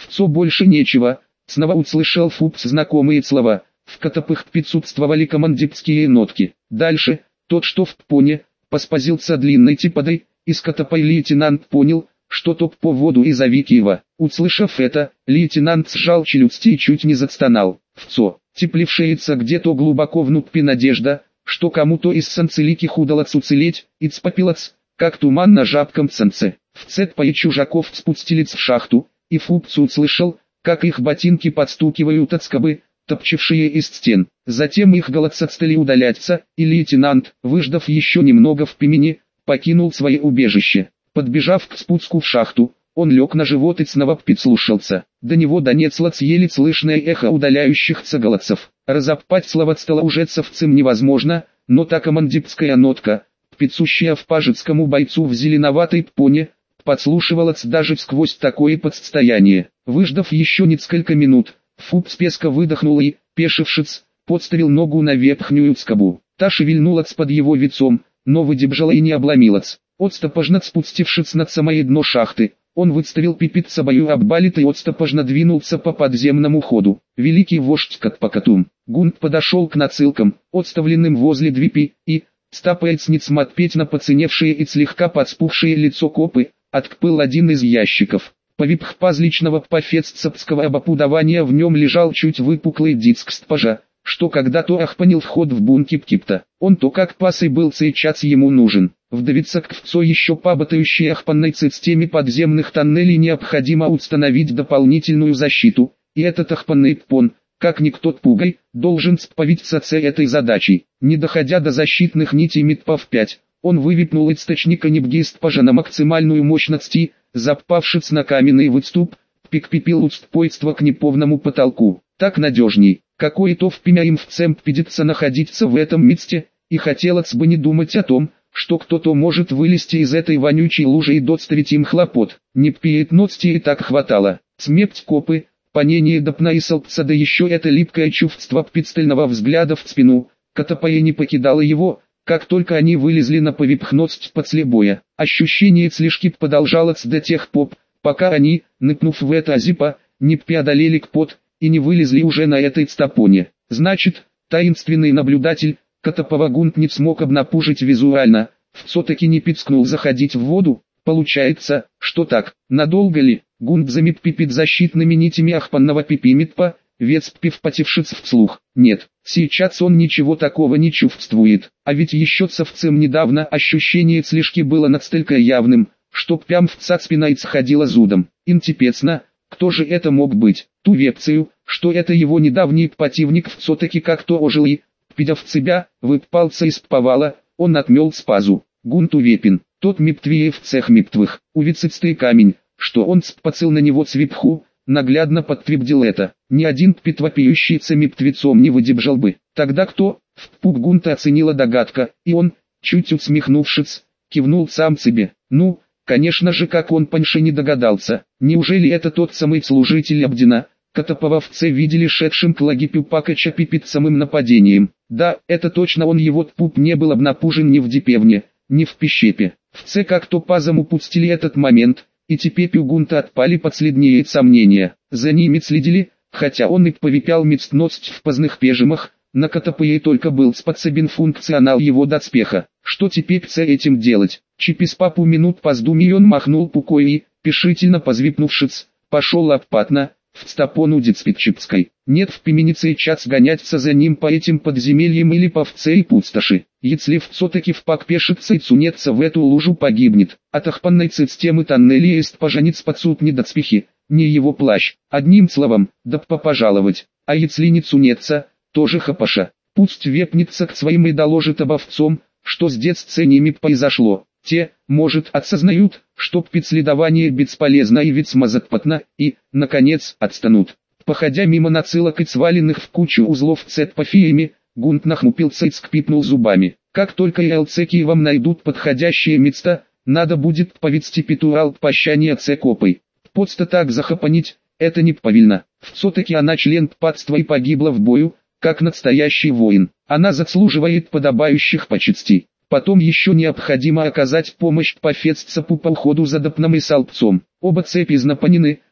вцо больше нечего, снова услышал Фупс знакомые слова. В котопых присутствовали командирские нотки. Дальше, тот что в поне, поспозился длинной типодой, из котопой лейтенант понял, что топ по воду и зовик его. Услышав это, лейтенант сжал челюсти и чуть не застонал. Вцо, теплившеется где-то глубоко внутри надежда, что кому-то из санцеликих удалось уцелеть, и цпопилось, как туман на жабком санце. В цепа чужаков спустились в шахту, и Фупс услышал, как их ботинки подстукивают от скобы, топчевшие из стен. Затем их голоса стали удаляться, и лейтенант, выждав еще немного в пимене, покинул свое убежище. Подбежав к спуску в шахту, он лег на живот и снова прислушался. До него донесло еле слышное эхо удаляющихся голосов. Разопать слова столоужецовцам невозможно, но та командирская нотка, присущая в пажецкому бойцу в зеленоватой поне, подслушивалась даже сквозь такое подстояние. Выждав еще несколько минут, Фупс песко выдохнул и, пешившись, подставил ногу на верхнюю скобу. Та шевельнулась под его вицом, но выдержала и не обломилась. Отстопожно спустившись над самое дно шахты, он выставил пипит собою оббалит и отстопожно двинулся по подземному ходу. Великий вождь Катпакатум. Гунт подошел к нацилкам, отставленным возле двипи, и, стапаясь несмотреть на поценевшее и слегка подспухшее лицо копы, открыл один из ящиков. Повипх пазличного пофеццепского обопудования в нем лежал чуть выпуклый диск стпажа, что когда-то охпанил вход в бункер Кипта. Он то как пас и был сейчас ему нужен. Вдовица к вцо еще побатающей охпанной системе подземных тоннелей необходимо установить дополнительную защиту, и этот охпанный пон, как никто пугай, должен справиться с этой задачей. Не доходя до защитных нитей МИТПАВ 5, он вывипнул источника небгистпажа на максимальную мощность и, запавшись на каменный выступ, прикрепил устойство к неполному потолку. Так надежней. Какой-то впрямь им в цемп придется находиться в этом месте, и хотелось бы не думать о том, что кто-то может вылезти из этой вонючей лужи и доставить им хлопот. Неприятности и так хватало. Смерть копы, понение допна и солнца, да еще это липкое чувство пристального взгляда в спину, Катапая не покидало его, как только они вылезли на повипхность под слебоя. Ощущение слежки продолжалось до тех пор, пока они, ныкнув в это зипа, не преодолели кпот, и не вылезли уже на этой стопоне. Значит, таинственный наблюдатель, Катапова Гунт не смог обнапужить визуально, все-таки не пискнул заходить в воду. Получается, что так, надолго ли? Гунт замит пипит защитными нитями ахпанного пипимитпа, вецпив потевшись вслух. Нет, сейчас он ничего такого не чувствует, а ведь еще совсем недавно ощущение слежки было настолько явным, что прям вца спина и сходила зудом. Интересно, кто же это мог быть? Ту вепцию, что это его недавний противник все-таки как-то ожил и, придя в себя, выпался из повала, он отмел спазу. Гунт увепин, тот миптвее в цех миптвых, увицистый камень, что он спацил на него цвипху, наглядно подтвердил это. Ни один петвопиющийся миптвецом не выдержал бы. Тогда кто? В пуг Гунта оценила догадка, и он, чуть усмехнувшись, кивнул сам себе. Ну, конечно же, как он паньше не догадался. Неужели это тот самый служитель Абдина, Катапова в Це видели шедшим к лагипю Пакача перед самым нападением? Да, это точно он, его пуп не был обнапужен ни в Дипевне, ни в Пещепе. В Це как-то пазом упустили этот момент, и теперь у Гунта отпали последние сомнения. За ними следили, хотя он и повипял мецность в поздних пежимах, на Катапае только был способен функционал его доспеха. Что теперь с этим делать? Через пару минут поздумий он махнул пукой и, решительно позвипнувшись, пошел обратно, в стопону Дицпитчипской. Нет в пименице час гоняться за ним по этим подземельям или по вце и пустоши. Если все-таки впак пешится и цунется в эту лужу, погибнет. От охпанной системы тоннелей есть поженец подсуд не доспехи, не его плащ. Одним словом, да пожаловать. А если не цунется, тоже хапаша. Пусть вепнется к своим и доложит об овцом, что с детства ними произошло. Те, может, осознают, что предследование бесполезно и ведь смазатпотно, и, наконец, отстанут. Походя мимо нацелок и сваленных в кучу узлов цеппофиями, Гунт нахмупился и скрипнул зубами. Как только ИЛЦки вам найдут подходящее место, надо будет повести петурал прощания цекопой. Просто так захапанить, это не повильно. Все-таки она член патства и погибла в бою, как настоящий воин. Она заслуживает подобающих почестей. Потом еще необходимо оказать помощь пофеццапу по уходу за допном и салпцом. Оба цепи знапанены,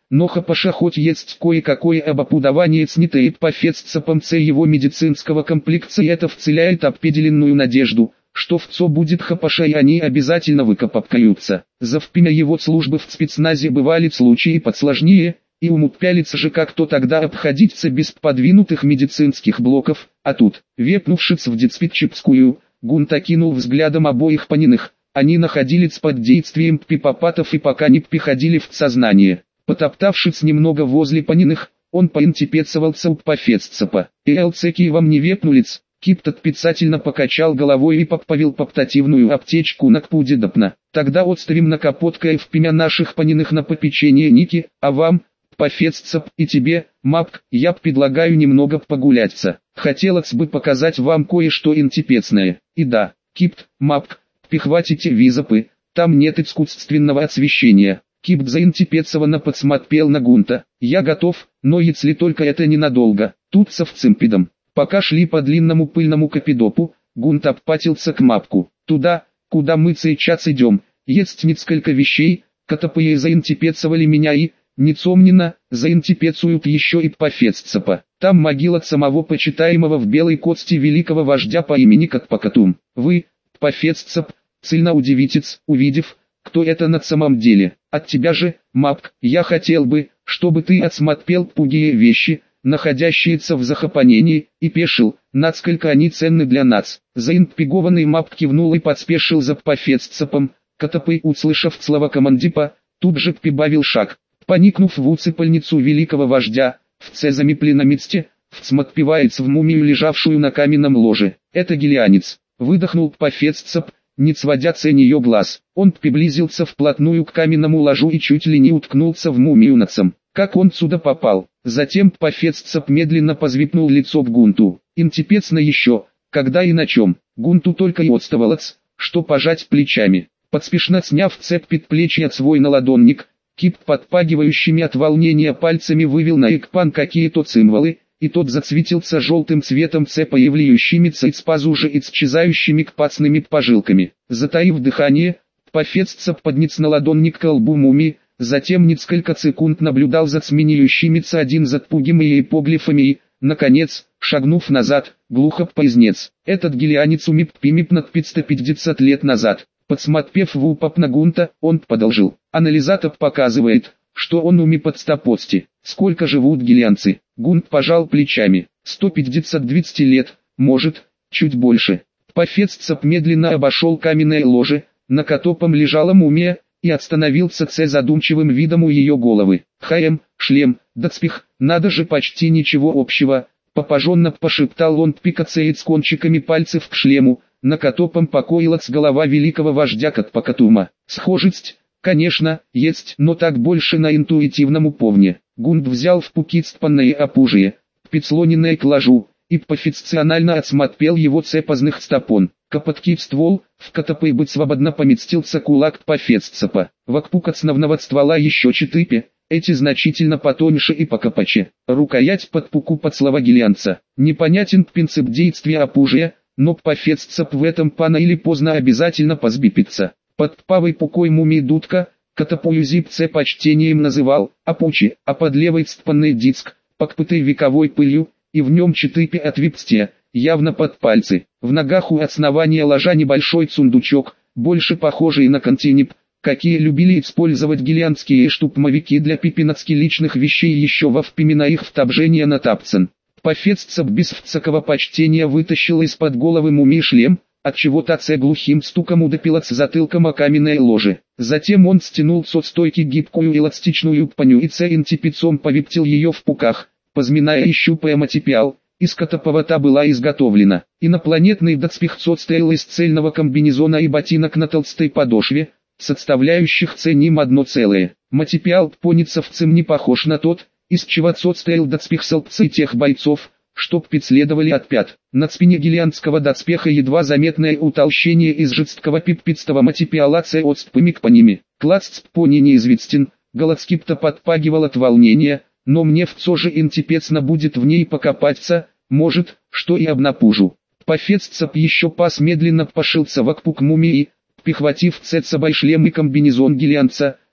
но хапаша хоть есть кое-какое обопудование снитает по фестцепам его медицинского комплекта, и это вцеляет определенную надежду, что в ЦО будет хапаша и они обязательно выкопапкаются. За впимя его службы в спецназе бывали случаи подсложнее, и умут пялиться же как-то тогда обходиться без подвинутых медицинских блоков, а тут, вепнувшись в диспетчерскую, Гунт окинул взглядом обоих пониных, они находились под действием пипопатов и пока не приходили в сознание. Потоптавшись немного возле пониных, он поинтересовался у пофестцепа. «Элцеки вам не вепнулись?» Кипт отписательно покачал головой и поповил поптативную аптечку на кпудедопна. «Тогда отставим на капоткой в пимя наших пониных на попечение Ники, а вам, пофестцеп, и тебе, мапк, я предлагаю немного погуляться. Хотелось бы показать вам кое-что интересное. И да, Кипт, мапк, прихватите визопы, там нет искусственного освещения». Кипт заинтересованно подсмотрел на Гунта. «Я готов, но если только это ненадолго, тут со вцимпидом». Пока шли по длинному пыльному капидопу, Гунт обпатился к мапку. «Туда, куда мы сейчас идем, есть несколько вещей, которые заинтересовали меня и, несомненно, заинтересуют еще и пофестцепа. Там могила самого почитаемого в белой кости великого вождя по имени Катпакатум. Вы, пофестцеп, сильно удивитесь, увидев, кто это на самом деле. От тебя же, мапк, я хотел бы, чтобы ты осмотрел пугие вещи, находящиеся в захопанении, и пешил, насколько они ценны для нас». Заинтригованный мапк кивнул и подспешил за пофестцепом. Катапы, услышав слова командипа, тут же прибавил шаг. Поникнув в уцепальницу великого вождя, в цезамипленном месте, всмотревается в мумию, лежавшую на каменном ложе. «Это гелианец», — выдохнул пофестцеп, не сводя с нее глаз. Он приблизился вплотную к каменному ложу и чуть ли не уткнулся в мумию носом. Как он сюда попал? Затем пофестцеп медленно позвипнул лицо к Гунту. Интересно еще, когда и на чем. Гунту только и оставалось, что пожать плечами. Подспешно сняв цепь предплечья свой наладонник, Кипт подпагивающими от волнения пальцами вывел на экпан какие-то символы, и тот зацветился желтым цветом появляющимися из пазужи и исчезающими кпацными пожилками. Затаив дыхание, пофестцеп поднес наладонник к лбу мумии, затем несколько секунд наблюдал за сменяющимися один за другим иероглифами и, наконец, шагнув назад, глухо произнес: «Этот гелианец умип над 550 лет назад». Подсмотрев в упоп на Гунта, он продолжил: «Анализатор показывает, что он умип от 100. Сколько живут гелианцы?» Гунт пожал плечами. 150-200 лет, может, чуть больше». Пофестцеп медленно обошел каменное ложе, на котором лежала мумия, и остановился с задумчивым видом у ее головы. «Шлем, доспех, надо же, почти ничего общего», — попаженно пошептал он, пикацеет с кончиками пальцев к шлему, на котором покоилась голова великого вождя Катпакатума. «Схожесть, конечно, есть, но так больше на интуитивном уровне». Гунт взял в руки цпанное опужие, прислоненное к ложу, и профессионально осмотрел его цепозных стопон. Копоткий ствол, в который бы свободно поместился кулак пофестцепа. Вокруг основного ствола еще 4, эти значительно потоньше и покопаче. Рукоять под пуку под слова гелианца. Непонятен принцип действия опужия, но пофестцеп в этом пано или поздно обязательно позбипится. Под павой пукой мумии дудка, катапую зипце почтением называл, опучи, а под левой стпанный диск, покпытый вековой пылью, и в нем 4 отверстия, явно под пальцы. В ногах у основания ложа небольшой сундучок, больше похожий на контейнер, какие любили использовать гелианские штурмовики для пипиноцки личных вещей еще во времена их вторжения на Тапцен. Пофестцеп без всякого почтения вытащил из-под головы мумии шлем, отчего таце глухим стуком удопилась затылком о каменное ложе. Затем он стянул со стойки гибкую эластичную паню и центипицом повиптил ее в пуках, позминая и щупая материал, из которого та была изготовлена. Инопланетный доспех состоял из цельного комбинезона и ботинок на толстой подошве, составляющих ценим одно целое. Материал поницевцем не похож на тот, из чего состоял доспех солдцей тех бойцов, что преследовали от пят. На спине гелианского доспеха едва заметное утолщение из жесткого пиппистого материала цеотспыми к ними. Класс пони неизвестен, Голодскипта подпагивал от волнения, но мне все же интересно будет в ней покопаться, может, что и обнапужу. Пофестцеп еще пас медленно пошился вокруг мумии, прихватив с собой шлем и комбинезон гелианца,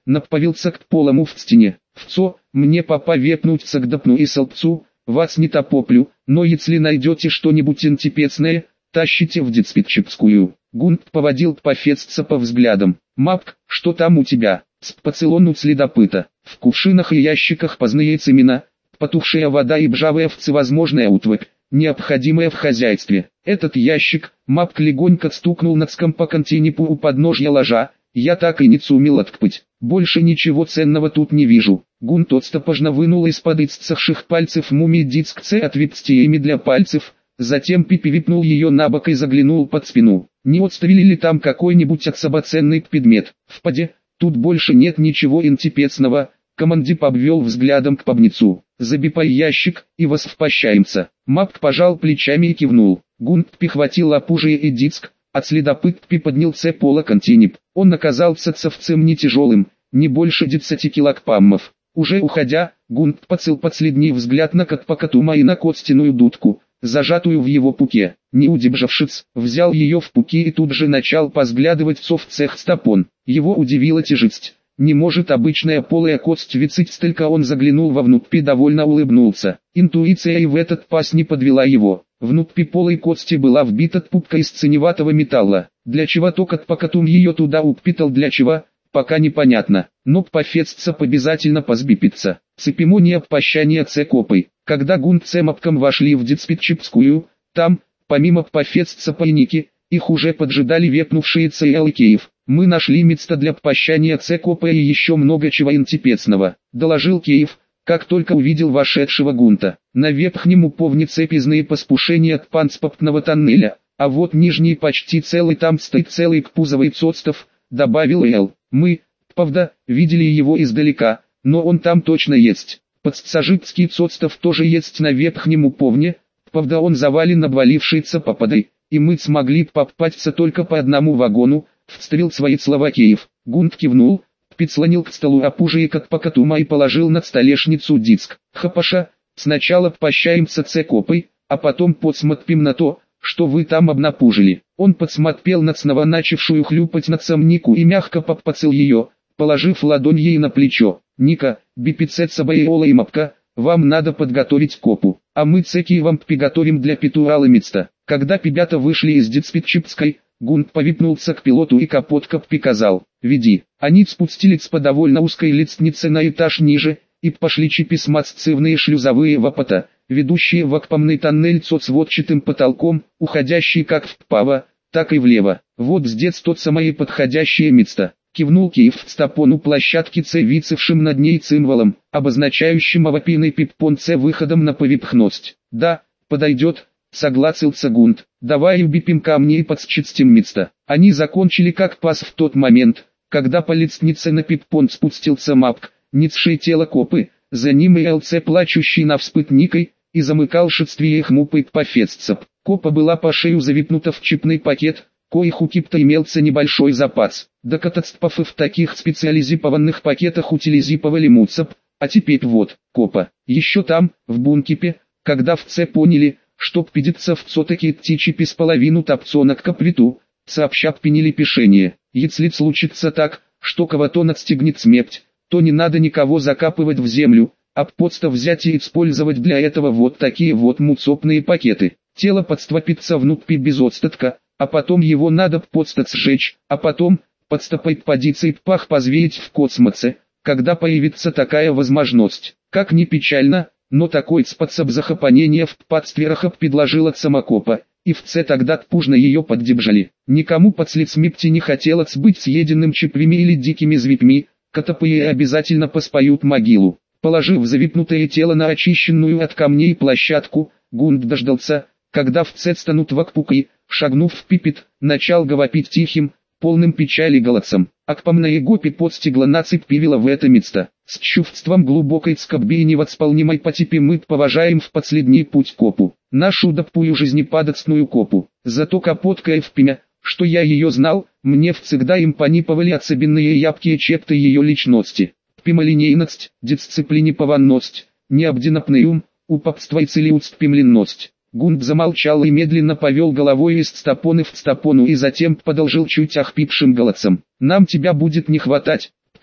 наповился к полому в стене. «Вцо, мне папа вепнуться к допну и солбцу, вас не топоплю, но если найдете что-нибудь антипецное, тащите в детспитчепскую». Гунт поводил Пафецца по взглядам. «Мапк, что там у тебя?» «Споцелон следопыта. В кувшинах и ящиках поздние цемена, потухшая вода и бжавая всевозможная утварь, необходимая в хозяйстве. Этот ящик», Мапк легонько стукнул носком по континипу у подножья ложа, «я так и не сумел откпыть. Больше ничего ценного тут не вижу». Гунт отстопожно вынул из-под исцахших пальцев мумии диск с отверстиями для пальцев, затем пипи-випнул ее на бок и заглянул под спину. «Не отставили ли там какой-нибудь особоценный предмет?» «В поде, тут больше нет ничего антипецного». Командип обвел взглядом к пабницу. «Забипай ящик, и воспощаемся». Мапк пожал плечами и кивнул. Гунт прихватил опужие и диск, а следопыт поднялся пола континип. Он оказался цевцем не тяжелым, не больше 10 килограммов. Уже уходя, Гунт поцел последний взгляд на Катпакатума и на костяную дудку, зажатую в его пуке. Не удержавшись, взял ее в пуки и тут же начал позглядывать в цех стопон. Его удивила тяжесть. Не может обычная полая кость висеть столько. Он заглянул вовнутрь и довольно улыбнулся. Интуиция и в этот пас не подвела его. Внутри полой кости была вбита пупка из ценеватого металла. Для чего Катпакатум ее туда упитал, для чего, пока непонятно. Но Пафецца обязательно позбипится. Цепимония прощания цекопой. Когда Гунт с Мапком вошли в детспитчепскую, там, помимо Пафецца пойники, их уже поджидали вепнувшие Кеев. «Мы нашли место для прощания цекопа и еще много чего антипецного», — доложил Кеев, как только увидел вошедшего Гунта. «На верхнем уповне цепизные поспушения от панцпоптного тоннеля, а вот нижний почти целый, там стоит целый кпузовый цоцтов», — добавил Эл. «Мы, правда, видели его издалека, но он там точно есть. Подсажитский цоцтов тоже есть на верхнем уповне, правда он завален обвалившейся попадой, и мы смогли попасться только по одному вагону», — вставил свои слова Кеев. Гунт кивнул, прислонил к столу опужие Катпакатума и положил на столешницу диск. «Хапаша, сначала прощаемся цекопой, а потом подсмотрим на то, что вы там обнапужили». Он подсмотрел на снова начавшую хлюпать носом Нику и мягко попацал ее, положив ладонь ей на плечо. «Ника, бипицеца Баиола и Мапка, вам надо подготовить копу, а мы цеки вам приготовим для Петурала места». Когда ребята вышли из детспитчепской, Гунт повипнулся к пилоту и капотка приказал: «Веди». Они спустились по довольно узкой лестнице на этаж ниже, и пошли через массивные шлюзовые ворота, ведущие в окпомный тоннель со сводчатым потолком, уходящий как вправо, так и влево. «Вот здесь тот самое подходящее место», — кивнул Киев в стопону площадки С, висевшим над ней цимволом, обозначающим авапийный пиппон С выходом на поверхность. «Да, подойдет», — согласился Гунт. «Давай убипим камни и подсчистим место». Они закончили как пас в тот момент, когда по лестнице на пиппон спустился Мапк, несший тело копы, за ним и ЛЦ, плачущий навспыт Никой, и замыкал шествие их мупой Пафеццеп. Копа была по шею завипнута в чипный пакет, коих у Кипта имелся небольшой запас. До катастрофы в таких специализированных пакетах утилизировали муцеп, а теперь вот, копа. Еще там, в бункипе, когда в Ц поняли, что пидится в все-таки идти через половину топцонок к плиту, сообща приняли пешение. Если случится так, что кого-то настигнет смерть, то не надо никого закапывать в землю, а просто взять и использовать для этого вот такие вот муцопные пакеты. Тело подступится внутрь без отстатка, а потом его надо подстать сжечь, а потом, подступать подиться и пах позвеять в космосе, когда появится такая возможность. Как ни печально, но такой способ захоронения в подстверах предложил от самокопа, и в Ц тогда пужно ее поддержали. Никому под смерти не хотелось быть съеденным чиплями или дикими звепьми, котопые обязательно поспоют могилу. Положив завипнутое тело на очищенную от камней площадку, Гунт дождался, когда в Ц станут вокруг и, шагнув в пипет, начал говорить тихим, полным печали голосом. Акпомная гопи подстигла нацепивила в это место. С чувством глубокой скорби и невосполнимой потепи мы поважаем в последний путь копу. Нашу допую жизнепадочную копу. Зато капотка впимя, что я ее знал, мне всегда импонировали особенные ябкие черты ее личности. Прямолинейность, дисциплинированность, необдинапный ум, упорство и целеустремленность. Гунт замолчал и медленно повел головой из стопоны в стопону и затем продолжил чуть охрипшим голосом. «Нам тебя будет не хватать,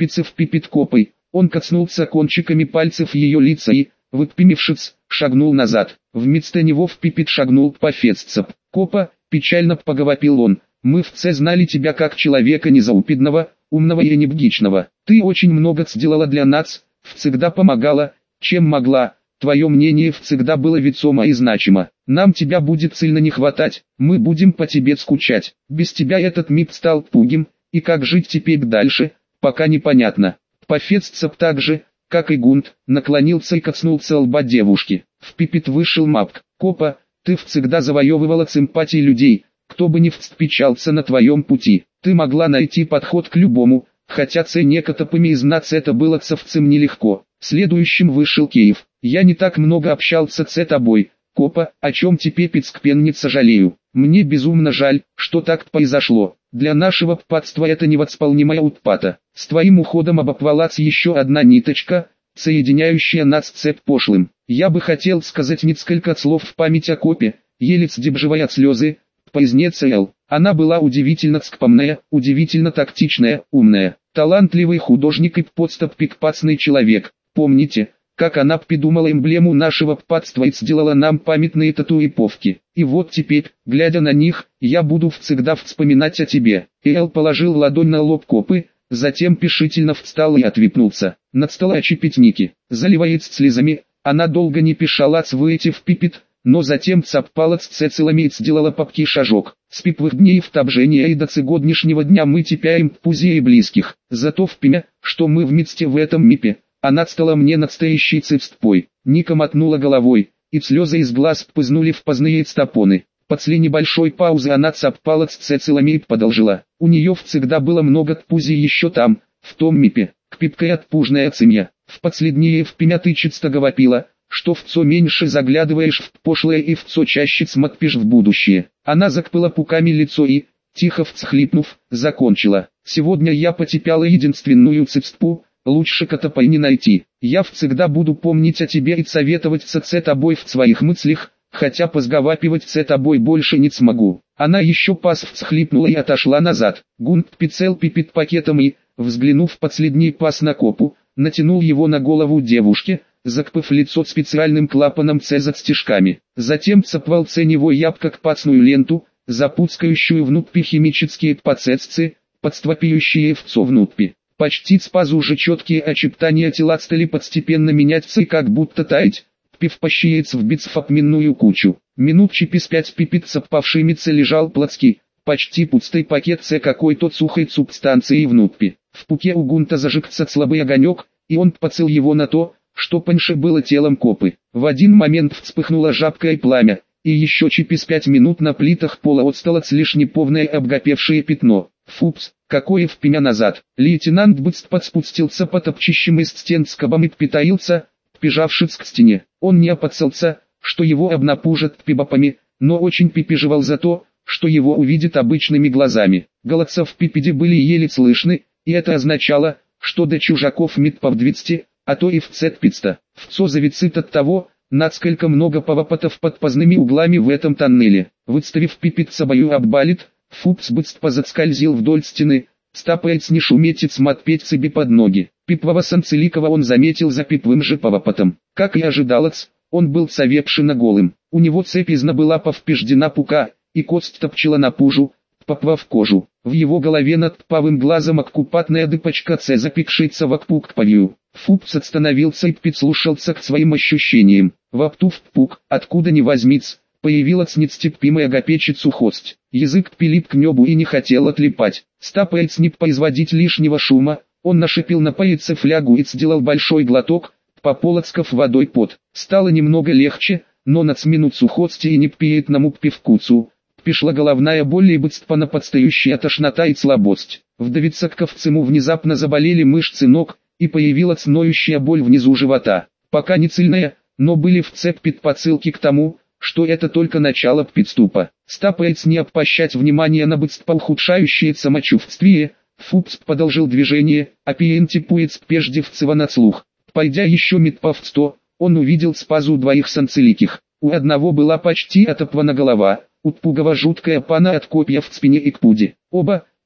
пиццев пипит копой. Он коснулся кончиками пальцев ее лица и, выпрямившись, шагнул назад. Вместо него в пипит шагнул Пафеццеп. «Копа», печально поговопил он, — «мы все знали тебя как человека незаупидного, умного и энергичного. Ты очень много сделала для нас, всегда помогала, чем могла. Твое мнение всегда было весомо и значимо. Нам тебя будет сильно не хватать, мы будем по тебе скучать. Без тебя этот мир стал пугим, и как жить теперь дальше, пока непонятно». Пафеццеп так же, как и Гунт, наклонился и коснулся лба девушки. В пипит вышел Мапк. «Копа, ты всегда завоевывала симпатии людей, кто бы ни встречался на твоем пути. Ты могла найти подход к любому, хотя некотопами из нас это было совсем нелегко». Следующим вышел Киев. «Я не так много общался с тобой, Копа, о чем теперь пицкпен сожалею. Мне безумно жаль, что так произошло. Для нашего ппатства это невосполнимая утпата. С твоим уходом оборвалась еще одна ниточка, соединяющая нас с цеп пошлым. Я бы хотел сказать несколько слов в память о Копе», еле сдерживая слезы, произнес Эл. Она была удивительно скромная, удивительно тактичная, умная, талантливый художник и подступный человек. Помните, как она придумала эмблему нашего ппатства и сделала нам памятные татуировки? И вот теперь, глядя на них, я буду всегда вспоминать о тебе». Эл положил ладонь на лоб Копы, затем решительно встал и отвипнулся. Над столачи пятники, заливаясь слезами, она долго не пишала выйти в пипит, но затем цапалась цецелами и сделала попки шажок. С пиповых дней вторжения и до сегодняшнего дня мы теряем пузи и близких. Зато в пимя, что мы вместе в этом мипе, она стала мне настоящей цепстпой. Ника мотнула головой, и слезы из глаз пызнули в поздние стопоны. После небольшой паузы она цапалась цецелами и продолжила. «У нее всегда было много пузи еще там, в том мипе, кпипкая отпужная цемья. В последние впимя ты часто говорила, что вцо меньше заглядываешь в пошлое и вцо чаще смотришь в будущее». Она закпыла пуками лицо и, тихо всхлипнув, закончила. «Сегодня я потеряла единственную цепстпу, лучше котопай не найти. Я всегда буду помнить о тебе и советовать с тобой в своих мыслях, хотя позговапивать с тобой больше не смогу». Она еще пас всхлипнула и отошла назад. Гунт пицел пипит пакетом и, взглянув последний пас на Копу, натянул его на голову девушки, закпыв лицо специальным клапаном за стежками. Затем цапал него ябко к пацную ленту, запускающую внутрь химические процессы, подступающие вцо внутрь. Почти спазу уже четкие очертания тела стали постепенно меняться и как будто таять, пивпощиец вбиться в опменную кучу. Минут через 5 пипит совпавшимися лежал плотский, почти пустой пакет с какой-то сухой субстанцией внутрь. В пуке у Гунта зажегся слабый огонек, и он поцел его на то, что паньше было телом Копы. В один момент вспыхнуло жабкое пламя, и еще через 5 минут на плитах пола отстало лишь неполное обгопевшее пятно. «Фупс, какое впимя назад!» Лейтенант быстро подспустился по топчищам из стен скобом и притаился, прижавшись к стене. Он не опасался, что его обнапужат пибопами, но очень переживал за то, что его увидят обычными глазами. Голоса в пипеде были еле слышны, и это означало, что до чужаков мид по 200, а то и в цетписта. Вцо завицит от того, насколько много поворотов под поздними углами в этом тоннеле. Выставив пипет собою оббалит, Фупс быстро заскользил вдоль стены, стапаясь не шуметь и смотреть себе под ноги. Пипового Санцеликова он заметил за пиповым же поворотом. Как и ожидалось, он был совершенно голым. У него цепизна была повпеждена пука, и кость топчила на пужу, попав в кожу. В его голове над правым глазом оккупатная дыпочка запекшится в пук повью. Фупс остановился и прислушался к своим ощущениям. Во рту в пук, откуда ни возьмись, появилась нестерпимая гопечица сухость. Язык прилип к небу и не хотел отлипать. Стапаясь не производить лишнего шума, он нашипел на палец флягу и сделал большой глоток, пополоскав водой пот. Стало немного легче, но на минут сухости и неприятному пивкуцу. Пришла головная боль и быстро подстающая тошнота и слабость. Вдовицаковцему внезапно заболели мышцы ног, и появилась ноющая боль внизу живота. Пока не сильная, но были в цепь предпосылки к тому, что это только начало подступа. Стапаясь не обращать внимания на быстро ухудшающее самочувствие, Фупс продолжил движение, опиентипуец прежде вцева на слух. Пойдя еще метров 100, он увидел спазу двоих санцеликих. У одного была почти оторвана голова, у другого жуткая пана от копья в спине и к пуде. Оба,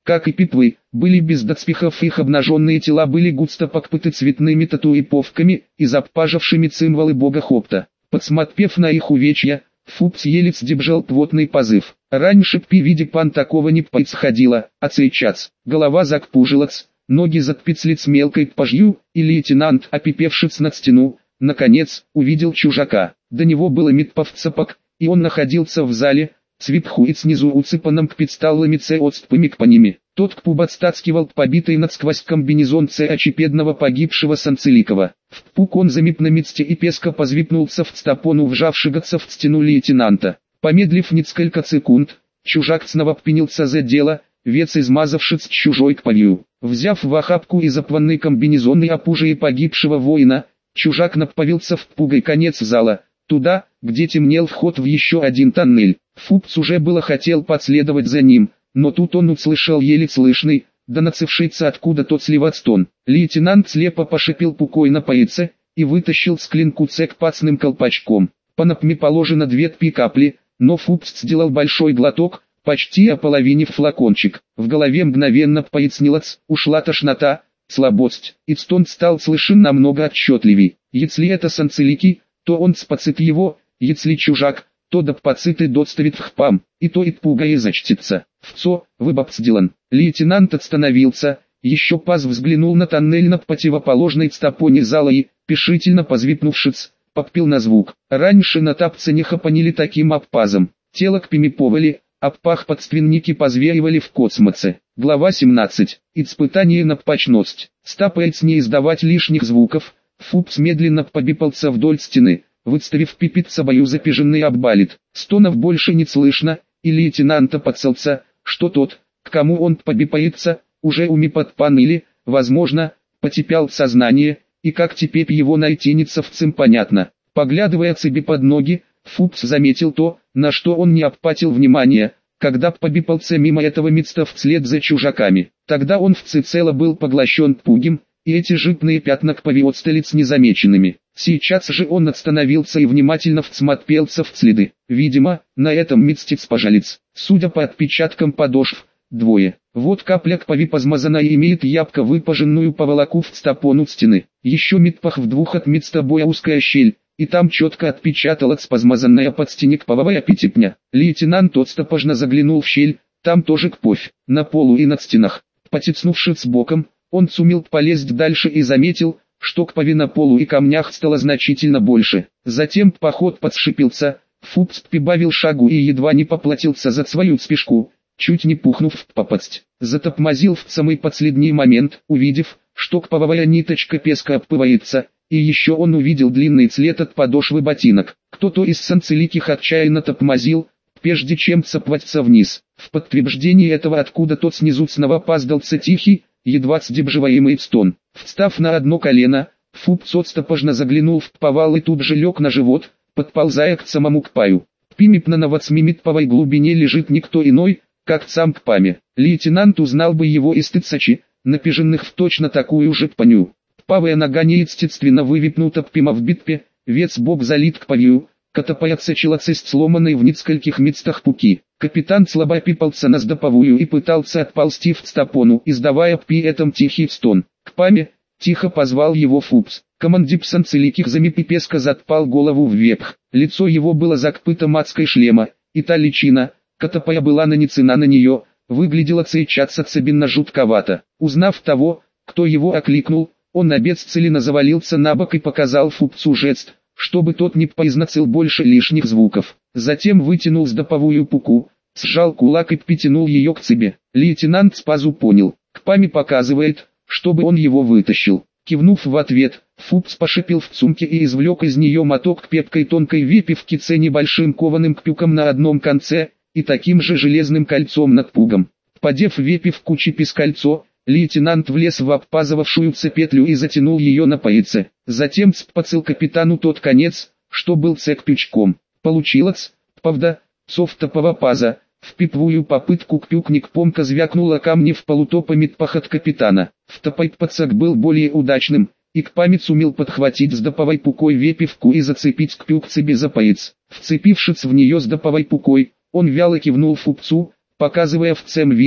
как и пипвы, были без доспехов, их обнаженные тела были густо покрыты цветными татуировками и запажавшими символы бога Хопта. Подсмотрев на их увечья, Фупс еле сдержал плотный позыв. Раньше при виде пан такого не происходило, а сейчас голова закпужилась, ноги затпицлиц мелкой пажью, и лейтенант, опипевшись над стену, наконец, увидел чужака. До него было метпав цапок, и он находился в зале, цвипхует снизу уцепанном кпицталлами отстпами к по ними. Тот кпуб отстаскивал побитый надсквозь комбинезон очепедного погибшего Санцеликова. В пук он замип на месте и песко позвипнулся в цтапону вжавшигаться в стену лейтенанта. Помедлив несколько секунд, чужак снова впенился за дело, вец измазавшись чужой кровью. Взяв в охапку и запланный комбинезон и опужие погибшего воина, чужак направился в пугой конец зала, туда, где темнел вход в еще один тоннель. Фупс уже было хотел последовать за ним, но тут он услышал еле слышный, доносившийся откуда-то сливать стон. Лейтенант слепо пошипел пукой на поясе и вытащил с клинку цек пацным колпачком. По напме положено 2-3 капли, но Фупс сделал большой глоток, почти ополовинив флакончик. В голове мгновенно пояснилось, ушла тошнота, слабость, и стон стал слышен намного отчетливей. Если это Санцелики, то он спацит его, если чужак, то да пацит доставит в хпам, и то и пуга и зачтится. Вцо, выбаб сделан. Лейтенант остановился, еще паз взглянул на тоннель над противоположной стопоне зала и, пешительно позвипнувшись, попил на звук. Раньше на тапце не хапанили таким обпазом. Тело к пимиповали, обпах подственники позвеивали в космосе. Глава 17. Испытание на пачность. Стапаясь не издавать лишних звуков, Фупс медленно побипался вдоль стены, выставив пипит собою запиженный оббалит. Стонов больше не слышно, и лейтенант опасался, что тот, к кому он побипается, уже уми подпан или, возможно, потепял сознание, и как теперь его найти ницовцем понятно. Поглядывая себе под ноги, Фупс заметил то, на что он не обратил внимания, когда побипался мимо этого места вслед за чужаками. Тогда он всецело был поглощен пугим, и эти жирные пятна крови остались незамеченными. Сейчас же он остановился и внимательно всмотрелся в следы. Видимо, на этом месте пожалец. Судя по отпечаткам подошв, двое. Вот капля крови позмазана и имеет ябко выпаженную поволоку в стопону стены. Еще метпах в 2 от места боя узкая щель, и там четко отпечаталась позмазанная под стене кровавая пятипня. Лейтенант отстопожно заглянул в щель, там тоже кровь, на полу и над стенах. Потецнувшись боком, он сумел полезть дальше и заметил, что крови на полу и камнях стало значительно больше. Затем поход подшипился, Фупс прибавил шагу и едва не поплатился за свою спешку, чуть не пухнув в попасть. Затормозил в самый последний момент, увидев, что кровавая ниточка песка обпывается, и еще он увидел длинный след от подошвы ботинок. Кто-то из Санцеликих отчаянно тормозил, прежде чем сопваться вниз. В подтверждение этого откуда-то снизу снова опоздался тихий, едва сдерживаемый стон. Встав на одно колено, Фупс отстопожно заглянул в повал и тут же лег на живот, подползая к самому кпаю. Пимипна на 8-метровой глубине лежит никто иной, как сам кпами. Лейтенант узнал бы его из тыцачи, напиженных в точно такую же паню. Правая нога неестественно вывипнута пима в битве, вец бок залит кпавью, катапаяться челоцесть сломанной в нескольких местах пуки. Капитан слабо пипался на сдоповую и пытался отползти в стопону, издавая при этом тихий стон. Кпами, тихо позвал его Фупс. Командип Санцеликих замипипеска затпал голову вверх. Лицо его было закрыто маской шлема, и та личина, катапая была нанесена на нее, выглядела сейчас особенно жутковато. Узнав того, кто его окликнул, он обесцеленно завалился на бок и показал Фупсу жест, чтобы тот не произносил больше лишних звуков. Затем вытянул сдоповую пуку, сжал кулак и притянул ее к себе. Лейтенант Спазу понял, Кпами показывает, чтобы он его вытащил. Кивнув в ответ, Фупс пошипел в сумке и извлек из нее моток крепкой тонкой выпивки с небольшим кованым крюком на одном конце, и таким же железным кольцом над пугом. Подев выпивку через кольцо, лейтенант влез в обпазывавшуюся петлю и затянул ее на поясе. Затем спацал капитану тот конец, что был крючком. Получилось, правда, софтопова паза. В пиповую попытку крюкник помка звякнула камни в полутопа метпах от капитана. Втопайпацак был более удачным, и Кпами сумел подхватить с доповой пукой вепивку и зацепить крюк себе за пояс. Вцепившись в нее с доповой пукой, он вяло кивнул Фупцу, показывая всем видом,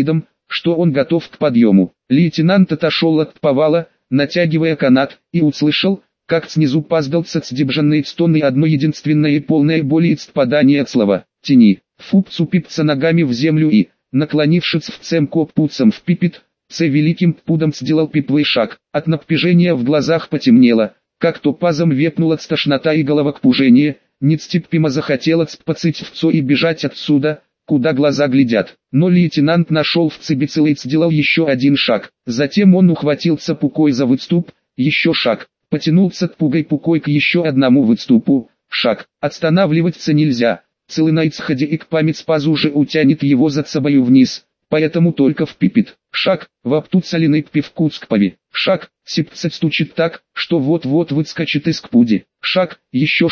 что он готов к подъему. Лейтенант отошел от повала, натягивая канат, и услышал, как снизу паздался цдебжанный стон и одно единственное и полное боли отпадание от слова «тяни». Фупс упипся ногами в землю и, наклонившись в цемко пуцем в пипет, великим пудом сделал пиплый шаг. От напряжения в глазах потемнело, как топазом вепнула тошнота и головокружение, нестерпимо захотелось поцыть и бежать отсюда, куда глаза глядят. Но лейтенант нашел в цибицел и сделал еще один шаг. Затем он ухватился пукой за выступ, еще шаг, потянулся пукой к еще одному выступу, шаг. Останавливаться нельзя, целый на исходе и к память пазу уже утянет его за собою вниз, поэтому только в пипит. Шаг, воптут соленый пивку скпави. Шаг, сипцет стучит так, что вот-вот выскочит из кпуди. Шаг, еще,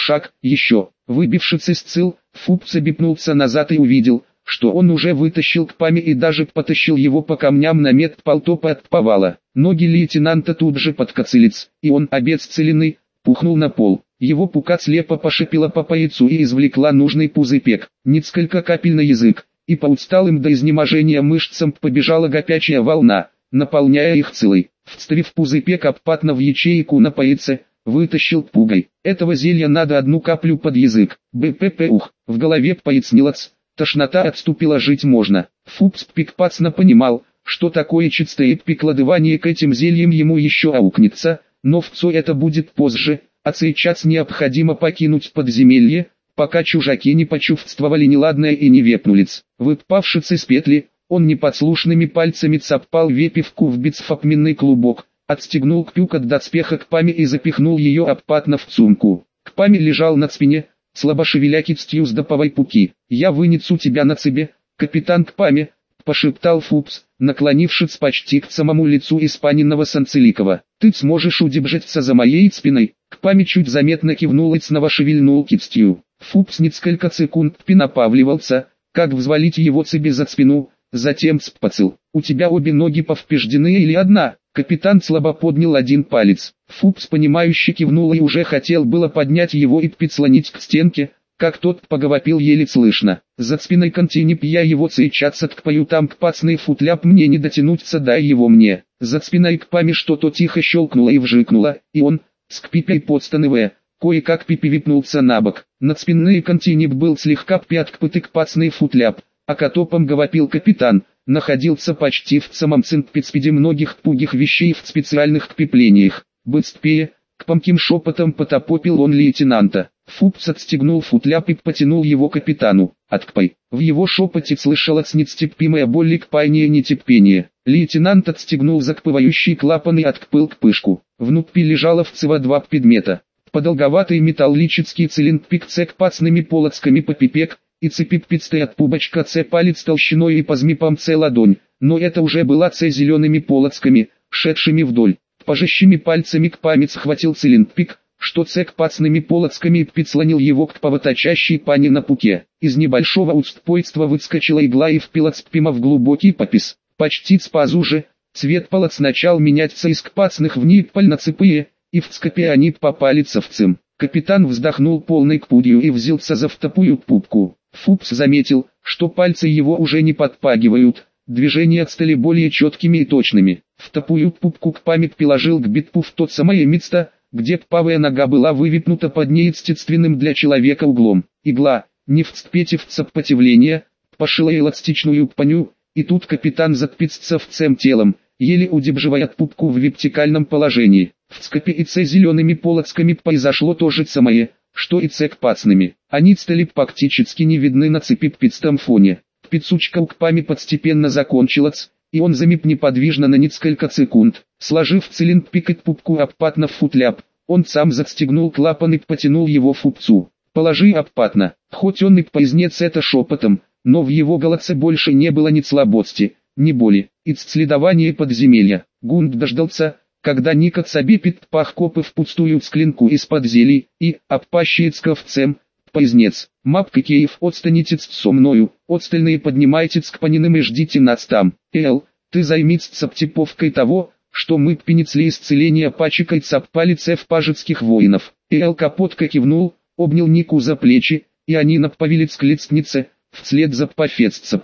выбившись из цил, Фупс обипнулся назад и увидел, что он уже вытащил к паме и даже потащил его по камням на полтопа от повала. Ноги лейтенанта тут же подкоцились, и он, обесцеленный, пухнул на пол. Его пука слепо пошипела по яйцу и извлекла нужный пузырек, несколько капель на язык, и по усталым до изнеможения мышцам побежала горячая волна, наполняя их целой. Вставив пузырек обпатно в ячейку на поясе, вытащил пугой. Этого зелья надо одну каплю под язык. Бпп. В голове пояснилось, тошнота отступила, жить можно. Фупс пикпацно понимал, что такое чистое прикладывание к этим зельям ему еще аукнется, но это будет позже, а сейчас необходимо покинуть подземелье, пока чужаки не почувствовали неладное и не вепнулись. Выпавшись из петли, он непослушными пальцами цапал вепивку в бицфопменный клубок, отстегнул кпюк от доспеха к паме и запихнул ее обпатно в сумку. К паме лежал на спине, слабо шевеля кистью с доповой пуки. «Я вынесу тебя на цебе, капитан к паме», — пошептал Фупс, наклонившись почти к самому лицу испаненного Санцеликова. «Ты сможешь удержаться за моей спиной?» К паме чуть заметно кивнул и снова шевельнул кистью. Фупс несколько секунд напавливался, как взвалить его цебе за спину, затем спацил. «У тебя обе ноги повреждены или одна?» Капитан слабо поднял один палец. Фупс понимающе кивнул и уже хотел было поднять его и прислонить к стенке, как тот поговопил еле слышно. «За спиной континеп я его сейчас откпаю, там кпацный футляп мне не дотянуться, дай его мне». За спиной к паме что-то тихо щелкнуло и вжикнуло, и он, с кпипей подстанывая, кое-как пипи-випнулся на бок. Надспинный континеп был слегка пяткпытый кпацный футляп, а котопом говорил капитан, находился почти в самом центре многих пугих вещей в специальных креплениях. «Быстрее!» — к памким шепотом потопопил он лейтенанта. Фупс отстегнул футляп и потянул его капитану. «Откпай!» В его шепоте слышалась нестерпимая боль и кпание нетерпение. Лейтенант отстегнул закпывающий клапан и откпыл кпышку. Внутри лежало всего два предмета. Продолговатый металлический цилиндрик с кпацными полосками по пипек, и цепиппистая от пубочка палец толщиной и по змипам ладонь, но это уже была зелеными полосками, шедшими вдоль. Пожащими пальцами к память схватил цилиндрик, что кпацными полосками и прислонил его к повоточащей пане на пуке. Из небольшого устойства выскочила игла и впилась прямо в глубокий попис. Почти спазу же, цвет полос начал меняться из кпацных в ниппаль на цепые, и в скопе они попали цевцем. Капитан вздохнул полной кпудью и взялся за втопую пупку. Фупс заметил, что пальцы его уже не подпагивают, движения стали более четкими и точными. Втопую пупку к память приложил к битпу в то самое место, где правая нога была вывипнута под неестественным для человека углом. Игла, не вцепетив сопротивления, пошила эластичную паню, и тут капитан затпицся всем телом, еле удерживая пупку в вертикальном положении. В скопе и зелеными полосками произошло то же самое, что и кпацными. Они стали практически не видны на цепиппистом фоне. Пицучка у кпами постепенно закончилась, и он замип неподвижно на несколько секунд. Сложив цилиндрик и пупку обпатно в футляп, он сам застегнул клапан и потянул его Фупцу. «Положи обпатно». Хоть он и произнес это шепотом, но в его голосе больше не было ни слабости, ни боли. Исследование подземелья. Гунд дождался, когда Никот обипит пахкопы впустую склинку из-под зелий, и, обпащиец ковцем, произнес: «Мапка Киев, отстанете со мною, остальные поднимайтесь к паниным и ждите нас там. Ты займись цаптиповкой того, что мы принесли исцеление пачекой цаппалице в пажеских воинов». Капотка кивнул, обнял Нику за плечи, и они направились к лестнице, вслед за пафеццапом.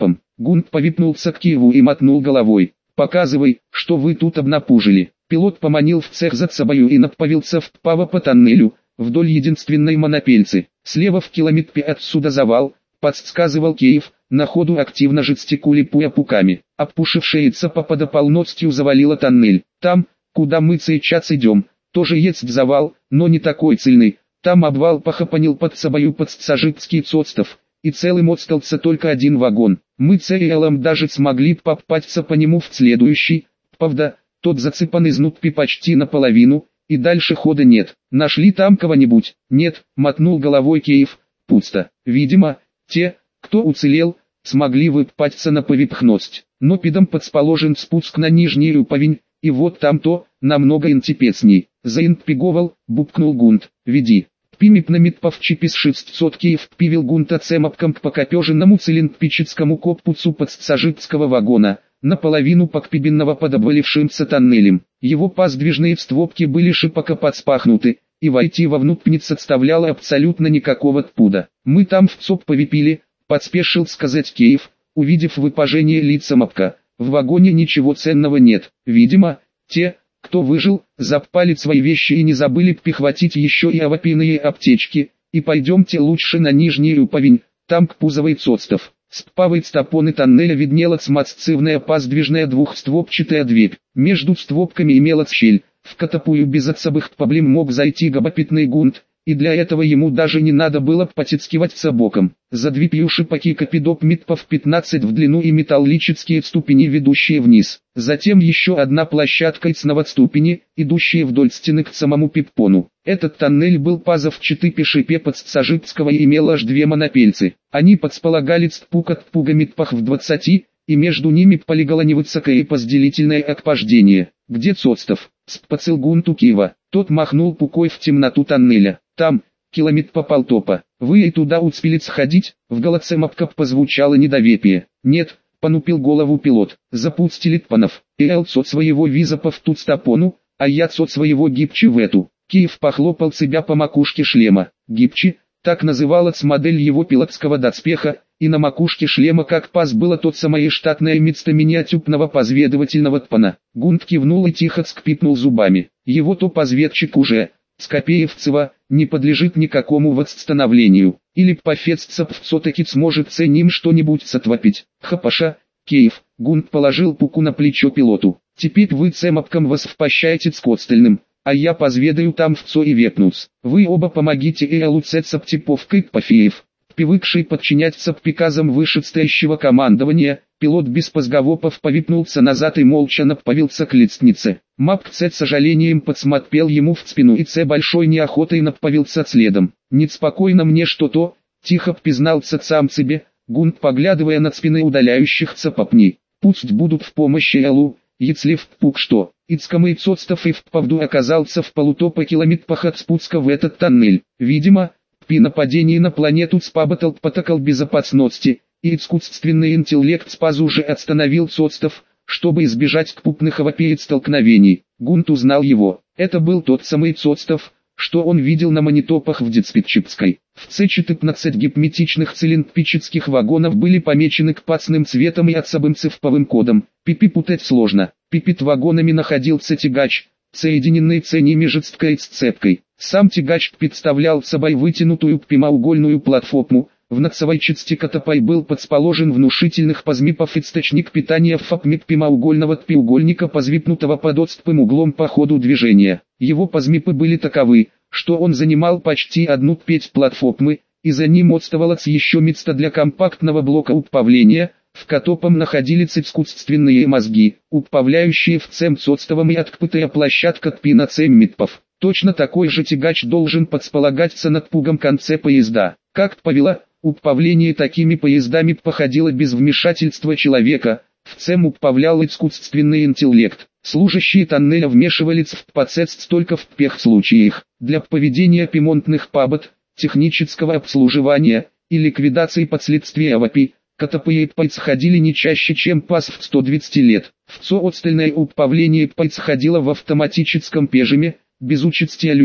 Гунт повипнулся к Киеву и мотнул головой. «Показывай, что вы тут обнапужили». Пилот поманил в цех за собою и направился вправо по тоннелю, вдоль единственной монопельцы. Слева в километре отсюда завал, подсказывал Киев, на ходу активно жестикулируя пуками. Опушившаяся попада полностью завалила тоннель. Там, куда мы сейчас идем, тоже есть завал, но не такой цельный. Там обвал похопанил под собою подсажитский цостов, и целым остался только один вагон. Мы целым даже смогли попасться по нему в следующий, правда, тот засыпан изнутри почти наполовину, и дальше хода нет. Нашли там кого-нибудь? Нет, мотнул головой Киев, пусто. Видимо, те, кто уцелел, смогли выпасться на поверхность. Но пидом подсположен спуск на нижний уровень, и вот там-то, намного интересней. Заинтриговал, бубкнул Гунт. Веди. Пимипнамит повчипис 600 Киев пивил Гунта цемапком к покопеженному цилиндрическому корпусу подсажитского вагона, наполовину покпибенного под обвалившимся тоннелем. Его поздвижные створки были широко подспахнуты, и войти вовнутрь не составляло абсолютно никакого труда. Мы там в ЦОП повипили, подспешил сказать Киев, увидев выпажение лица мапка. В вагоне ничего ценного нет. Видимо, те, кто выжил, запали свои вещи и не забыли прихватить еще и аварийные аптечки, и пойдемте лучше на нижний уровень, там к пузовой цостов. С правой стопоны тоннеля виднелась массивная поздвижная двухстворчатая дверь. Между створками имелась щель, в которую без особых проблем мог зайти габапитный Гунт, и для этого ему даже не надо было потискиваться боком. За дверью шипаки капидоп митпов 15 в длину и металлические ступени, ведущие вниз. Затем еще одна площадка и снова ступени, идущие вдоль стены к самому пиппону. Этот тоннель был позавчаты по шипе подсажитского и имел аж две монопельцы. Они подсполагали стпук от пуга митпах в 20, и между ними полегало невысокое позделительное окпождение. Где Цостов? Спацил Гунту Киева. Тот махнул пукой в темноту тоннеля. Там, километр по полтопа. Вы и туда успели сходить? В голосе мапка позвучало недоверие. Нет, понупил голову пилот. Запустили тпанов. Эл от своего визапа в ту стопону, а я от своего гипчи в эту. Киев похлопал себя по макушке шлема. Гипчи, так называлась модель его пилотского доспеха, и на макушке шлема как паз было тот самое штатное место миниатюрного позведывательного тпана. Гунт кивнул и тихо скрипнул зубами. Его то позведчик уже, Скопеевцева, не подлежит никакому восстановлению. Или пофеццев все-таки сможет с ним что-нибудь сотворить. Хапаша, Киев, Гунт положил пуку на плечо пилоту. Теперь вы цемапком воспощаете с Костельным, а я позведаю там в ЦО и вепнусь. Вы оба помогите Элуцеться птиповкой Пафеев. Привыкший подчиняться приказам вышестоящего командования, пилот без позговопов повипнулся назад и молча направился к лестнице. Мапк с сожалением подсмотрел ему в спину и большой неохотой направился следом. «Неспокойно мне что-то», — тихо признался сам себе, Гунт поглядывая на спины удаляющихся попней. «Пусть будут в помощи Элу, если впук что». Ицкамый Цостов и вправду оказался в полутопа километрах от спуска в этот тоннель. Видимо, при нападении на планету спаботал протокол безопасности, и искусственный интеллект СПАЗ уже остановил Цостов, чтобы избежать крупных столкновений. Гунт узнал его. Это был тот самый Цостов, что он видел на монитопах в диспетчерской. В С-14 гипметичных цилиндрических вагонов были помечены красным цветом и особым цифровым кодом. Пипи путать сложно. Пипит вагонами находился тягач, соединенный с ними жесткой сцепкой. Сам тягач представлял собой вытянутую прямоугольную платформу, в носовой части которой был подсположен внушительных размеров источник питания в форме прямоугольного треугольника, позвипнутого под острым углом по ходу движения. Его размеры были таковы, что он занимал почти 1/5 платформы, и за ним оставалось еще место для компактного блока управления, в котором находились искусственные мозги, управляющие в ЦЕМ Цостовым, и открытая площадка ТПИ цеммитпов. Точно такой же тягач должен подсполагаться над пугом конце поезда. Как правило, управление такими поездами походило без вмешательства человека, в ЦЕМ управлял искусственный интеллект. Служащие тоннеля вмешивались в процесс только в тех случаях, для проведения ремонтных работ, технического обслуживания и ликвидации последствий аварий, которые происходили не чаще, чем раз в 120 лет. В ЦО остальное управление происходило в автоматическом режиме, без участия людей,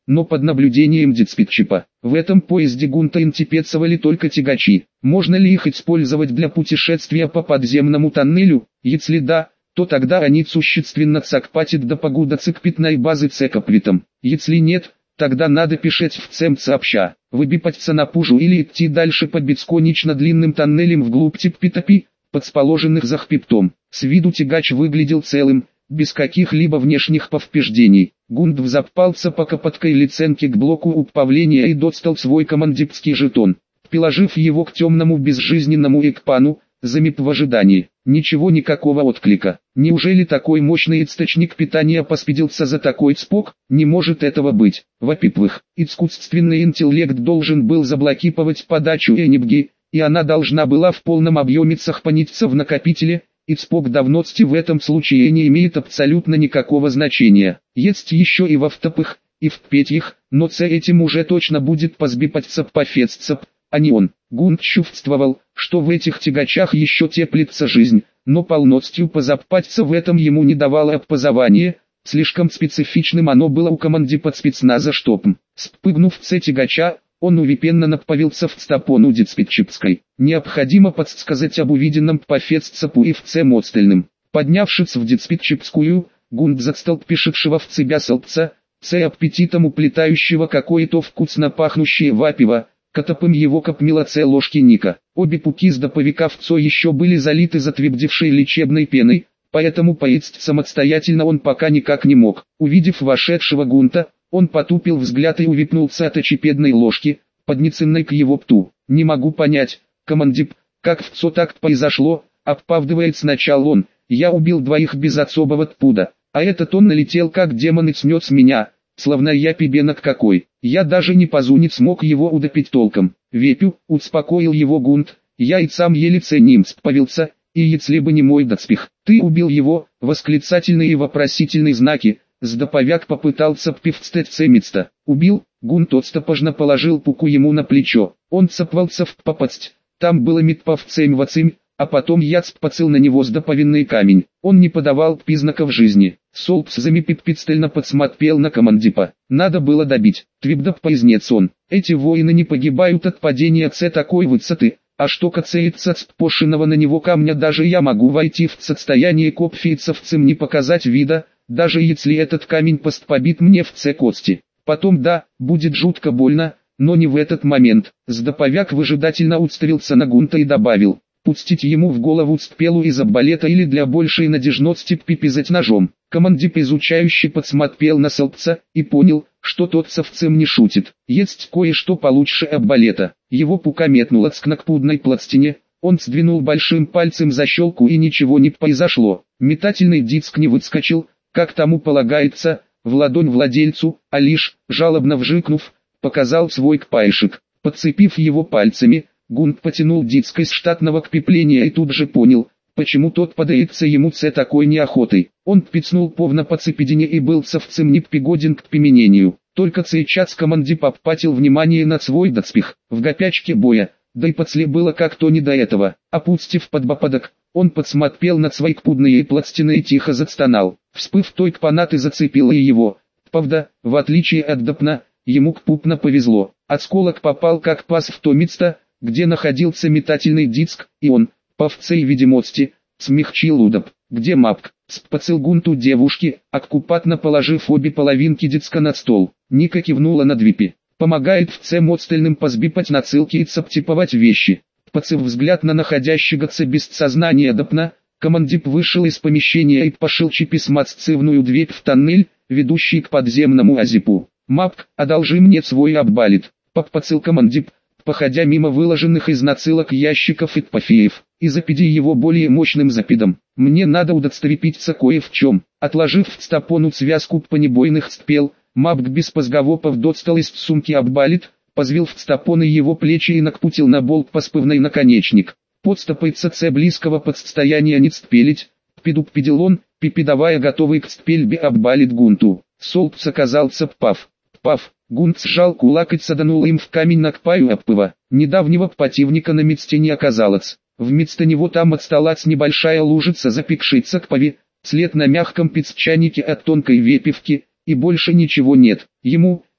но под наблюдением диспетчера. В этом поезде гунта интипецовали только тягачи. Можно ли их использовать для путешествия по подземному тоннелю? Если да, то тогда они существенно цакпатят до погода цикпитной базы цекоплитом. Если нет, тогда надо пишать в цем сообща, выбипаться на пужу или идти дальше по бесконечно длинным тоннелям вглубь типпитопи, подсположенных за хпиптом. С виду тягач выглядел целым, без каких-либо внешних повреждений. Гунт взапался по копоткой лиценке к блоку управления и достал свой командирский жетон. Приложив его к темному безжизненному экпану, замип в ожидании. Никакого отклика. Неужели такой мощный источник питания поспедился за такой цпок? Не может этого быть. Во-первых, искусственный интеллект должен был заблокировать подачу энергии, и она должна была в полном объеме сохраниться в накопителе, и цпок давности в этом случае не имеет абсолютно никакого значения. Есть еще и во-вторых, и в-третьих, но этим уже точно будет позбипаться пофестцеп, а не он. Гунт чувствовал, что в этих тягачах еще теплится жизнь, но полностью позапаться в этом ему не давало образование, слишком специфичным оно было у командира спецназа штопом. Спрыгнув с тягача, он уверенно направился в стапону диспетчерской. Необходимо подсказать об увиденном по фестцепу и в цем остальным. Поднявшись в диспетчерскую, Гунт застал пишевшего в цебя солбца, аппетитом уплетающего какое-то вкусно пахнущее вапиво, котопым его копмила ложки Ника. Обе пуки с доповика в ЦО еще были залиты затвердевшей лечебной пеной, поэтому поесть самостоятельно он пока никак не мог. Увидев вошедшего Гунта, он потупил взгляд и увипнулся от очепедной ложки, поднесенной к его пту. «Не могу понять, командир, как в ЦО так произошло», оправдывает сначала он. «Я убил двоих без особого тпуда, а этот он налетел как демон и снес меня, словно я пебенок какой. Я даже не позунить смог его удопить толком». «Вепю», успокоил его Гунт, «я и сам еле ценим справился, и если бы не мой доспех». «Ты убил его», восклицательные и вопросительные знаки, сдоповяк попытался пивцтеться место. «Убил», Гунт отстопожно положил пуку ему на плечо. Он цапвался в попасть, там было митпавцем вацим, а потом я цпацил на него сдоповинный камень. Он не подавал признаков жизни. Солбс замипиппицтельно подсмотрел на командипа. Надо было добить. Твибдоп поизнец он. Эти воины не погибают от падения такой высоты. А что касается спошенного на него камня, даже я могу войти в состояние копфийцевцем не показать вида, даже если этот камень побит мне в кости. Потом да, будет жутко больно, но не в этот момент. Сдоповяк выжидательно уставился на Гунта и добавил: пустить ему в голову спелу из арбалета или для большей надежности пипизать ножом. Командир изучающий подсмотрел на солбца и понял, что тот совсем не шутит. Есть кое-что получше арбалета. Его пука метнула к накпудной пластине, он сдвинул большим пальцем защелку и ничего не произошло. Метательный диск не выскочил, как тому полагается, в ладонь владельцу, а лишь, жалобно вжикнув, показал свой кпайшик. Подцепив его пальцами, Гунт потянул диск из штатного крепления и тут же понял, почему тот подается ему такой неохотой. Он пицнул повно по цепедине и был совсем не пригоден к применению. Только сейчас командир попатил внимание на свой доспех. В гопячке боя, да и подсле было как-то не до этого. Опустив подбопадок, он подсмотрел на свои кпудные пластины и тихо застонал. Вспыв той кпанаты зацепила и его. Правда, в отличие от допна, ему кпупно повезло. Осколок попал как пас в то место, где находился метательный диск, и он, по всей видимости, смягчил удоп. «Где мапк?» — спацил Гунту девушки, аккупатно положив обе половинки диска на стол. Ника кивнула на двипи. «Помогает всем остальным позбипать нацилки и цаптиповать вещи». Пацав взгляд на находящегося без сознания допна, командир вышел из помещения и пошел чиписмаццивную дверь в тоннель, ведущий к подземному азипу. «Мапк, одолжи мне свой аббалит», — попацал командир, походя мимо выложенных из нацилок ящиков и тпофеев, и запеди его более мощным запидом. «Мне надо удостовериться кое в чем». Отложив в стапону связку понебойных спел, Мапк без позговопов достал из сумки аббалит, позвил в стапоны его плечи и накпутил на болт поспывный наконечник. Подстопается близкого подстояния не цпелить, пидук-пидел он, пипидавая готовый к цпельбе аббалит Гунту. Солбс оказался пав. Гунт сжал кулак и саданул им в камень на кпаю обпыва. Недавнего противника на месте не оказалось. Вместо него там отсталась небольшая лужица запекшейся кпави, след на мягком песчанике от тонкой вепевки, и больше ничего нет. Ему,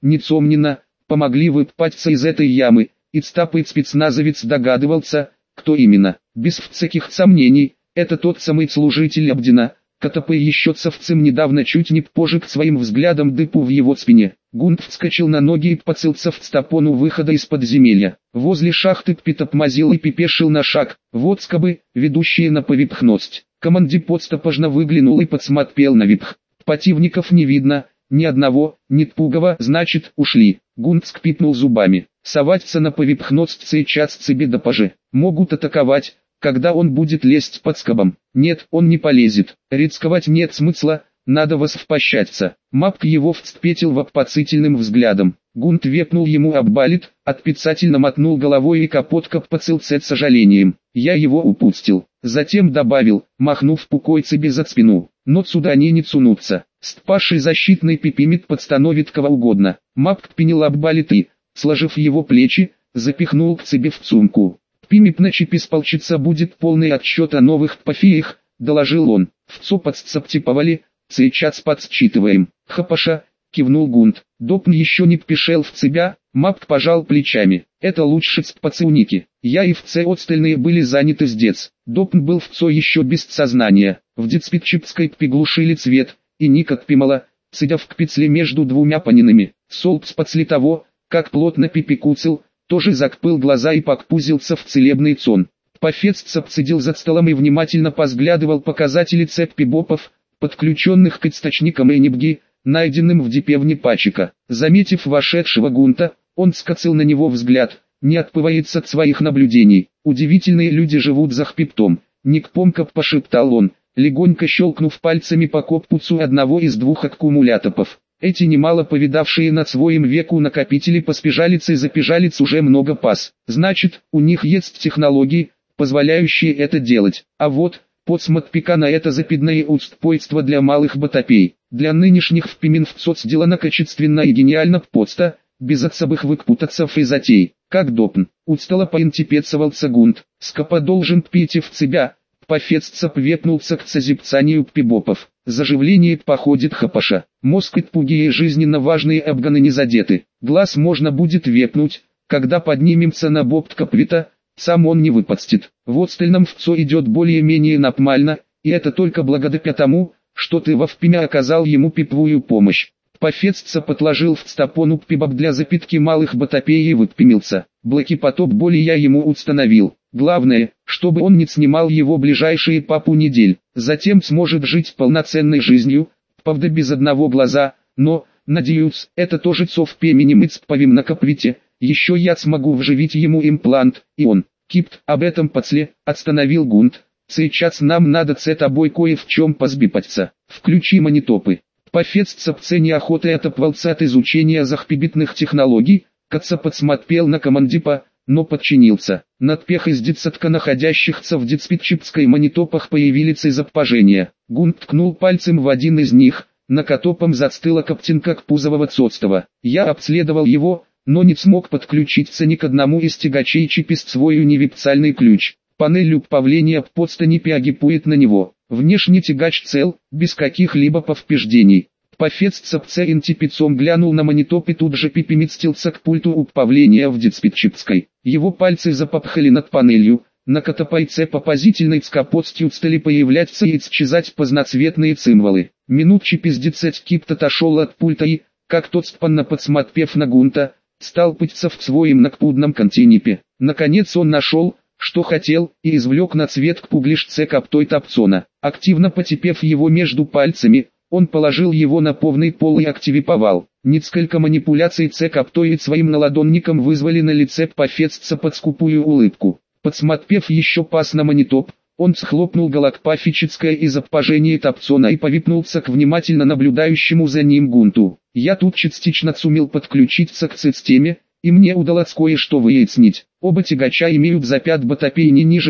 несомненно, помогли выпутаться из этой ямы, и стапый спецназовец догадывался, кто именно. Без всяких сомнений, это тот самый служитель Абдина, который еще совсем недавно чуть не пожег своим взглядом дыпу в его спине. Гунт вскочил на ноги и поцелся в стапон у выхода из подземелья. Возле шахты Птопмазил и пипешил на шаг, вот скобы, ведущие на повипхность. Командир подстопожно выглянул и подсмотрел на випх. Противников не видно, ни одного, ни пугого, значит, ушли. Гунт скрипнул зубами. Соваться на повипхность сейчас себе да поже. Могут атаковать, когда он будет лезть под скобом. Нет, он не полезет. Рисковать нет смысла, надо воспощаться. Мапк его встретил вопоцительным взглядом. Гунт вепнул ему оббалит, отпицательно мотнул головой и капотка поцелся с сожалением. Я его упустил. Затем добавил, махнув пукой себе за спину. Но сюда они не цунутся. Стпаший защитный пипимит подстановит кого угодно. Мапк пенил оббалит и, сложив его плечи, запихнул к себе в сумку. Пимип на чиписполчица будет полный отчет о новых пафиях, доложил он. В подсцептиповали, сейчас подсчитываем. Хапаша, кивнул Гунт. Допн еще не пешел в себя, Мапк пожал плечами. Это лучше пацуники. Я и вце остальные были заняты с дец. Допн был вцо еще без сознания. В децпитчипской приглушили цвет, и никак пимала, сидя в кпицле между двумя панинами. Солбс после того, как плотно пипикуцил, тоже закпыл глаза и покпузился в целебный сон. Пофец цедил за столом и внимательно позглядывал показатели цепи бопов, подключенных к источникам энергии, найденным в депевне пачека. Заметив вошедшего Гунта, он скосил на него взгляд, не отпывается от своих наблюдений. Удивительные люди живут за хпиптом. Никпомка пошептал он, легонько щелкнув пальцами по коппуцу одного из двух аккумуляторов. Эти немало повидавшие над своим веку накопители поспежалиц и запежалиц уже много пас. Значит, у них есть технологии, позволяющие это делать. А вот, подсмотпика на это запидное устройство для малых батопей. Для нынешних впиминвцов сделано качественно и гениально подста, без отсобых выкпутаться и затей. Как допн, устало поинтипецовался Гунт. Скопа должен пить в себя. Пофецца вепнулся к созипцанию пибопов. Заживление походит Хапаша. Мозг и пугие жизненно важные обганы не задеты. Глаз можно будет вепнуть, когда поднимемся на бопт каприта, сам он не выпадстит. В остальном вцо идет более-менее нормально, и это только благодаря тому, что ты во впимя оказал ему пипвую помощь. Пофецца подложил в стапону пибок для запитки малых батопей и выпрямился. Блоки-потоп боли я ему установил. Главное, чтобы он не снимал его ближайшие пару недель. Затем сможет жить полноценной жизнью, правда без одного глаза, но, надеюсь, это тоже цов пеменем ицповим на каприте. Еще я смогу вживить ему имплант, и он, кипт, об этом пацле, остановил Гунт. Сейчас нам надо с тобой кое в чем позбипаться. Включи манитопы. Пофец цапце неохотой отопвался от изучения захпибитных технологий, Каца подсмотрел на командипа, но подчинился. Надпех из децатка находящихся в децпитчипской манитопах появились из обпажения. Гунт ткнул пальцем в один из них, на котопом застыла коптинка к пузового цоцтова. Я обследовал его, но не смог подключиться ни к одному из тягачей чипис свой универсальный ключ. Панель управления подста не пиагипует на него. Внешний тягач цел, без каких-либо повреждений. Пофец цапце интипицом глянул на манитоп и тут же пипимистился к пульту управления в децпитчипской. Его пальцы запопхали над панелью, на котопайце по позительной скопотстью стали появляться и исчезать позноцветные символы. Минут через 10 кипт отошел от пульта и, как тот спанно подсмотрев на Гунта, стал пытаться в своем накпудном континипе. Наконец он нашел, что хотел, и извлек на цвет к пуглишце каптой тапцона. Активно потепев его между пальцами, он положил его на полный пол и активировал. Несколько манипуляций каптой своим наладонником вызвали на лице пофецца под скупую улыбку. Подсмотрев еще пас на манитоп, он схлопнул галакпафическое из обпажения тапцона и повипнулся к внимательно наблюдающему за ним Гунту. Я тут частично сумел подключиться к системе, и мне удалось кое-что выяснить. Оба тягача имеют запят батопей не ниже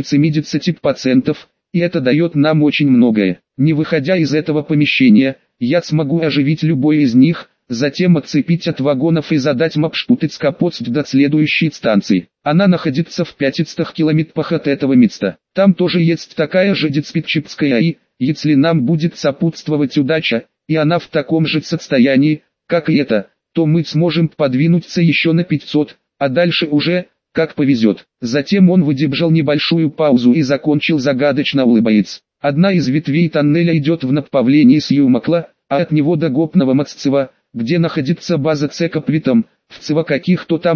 70%, и это дает нам очень многое. Не выходя из этого помещения, я смогу оживить любой из них, затем отцепить от вагонов и задать мапшпутыц капоцт до следующей станции. Она находится в 500 километрах от этого места. Там тоже есть такая же децпитчипская и, если нам будет сопутствовать удача, и она в таком же состоянии, как и это, то мы сможем подвинуться еще на 500, а дальше уже, как повезет. Затем он выдержал небольшую паузу и закончил, загадочно улыбаясь. Одна из ветвей тоннеля идет в направлении Сьюмакла, а от него до Гопного Маццева, где находится база Цекопвитом, в Цева каких-то там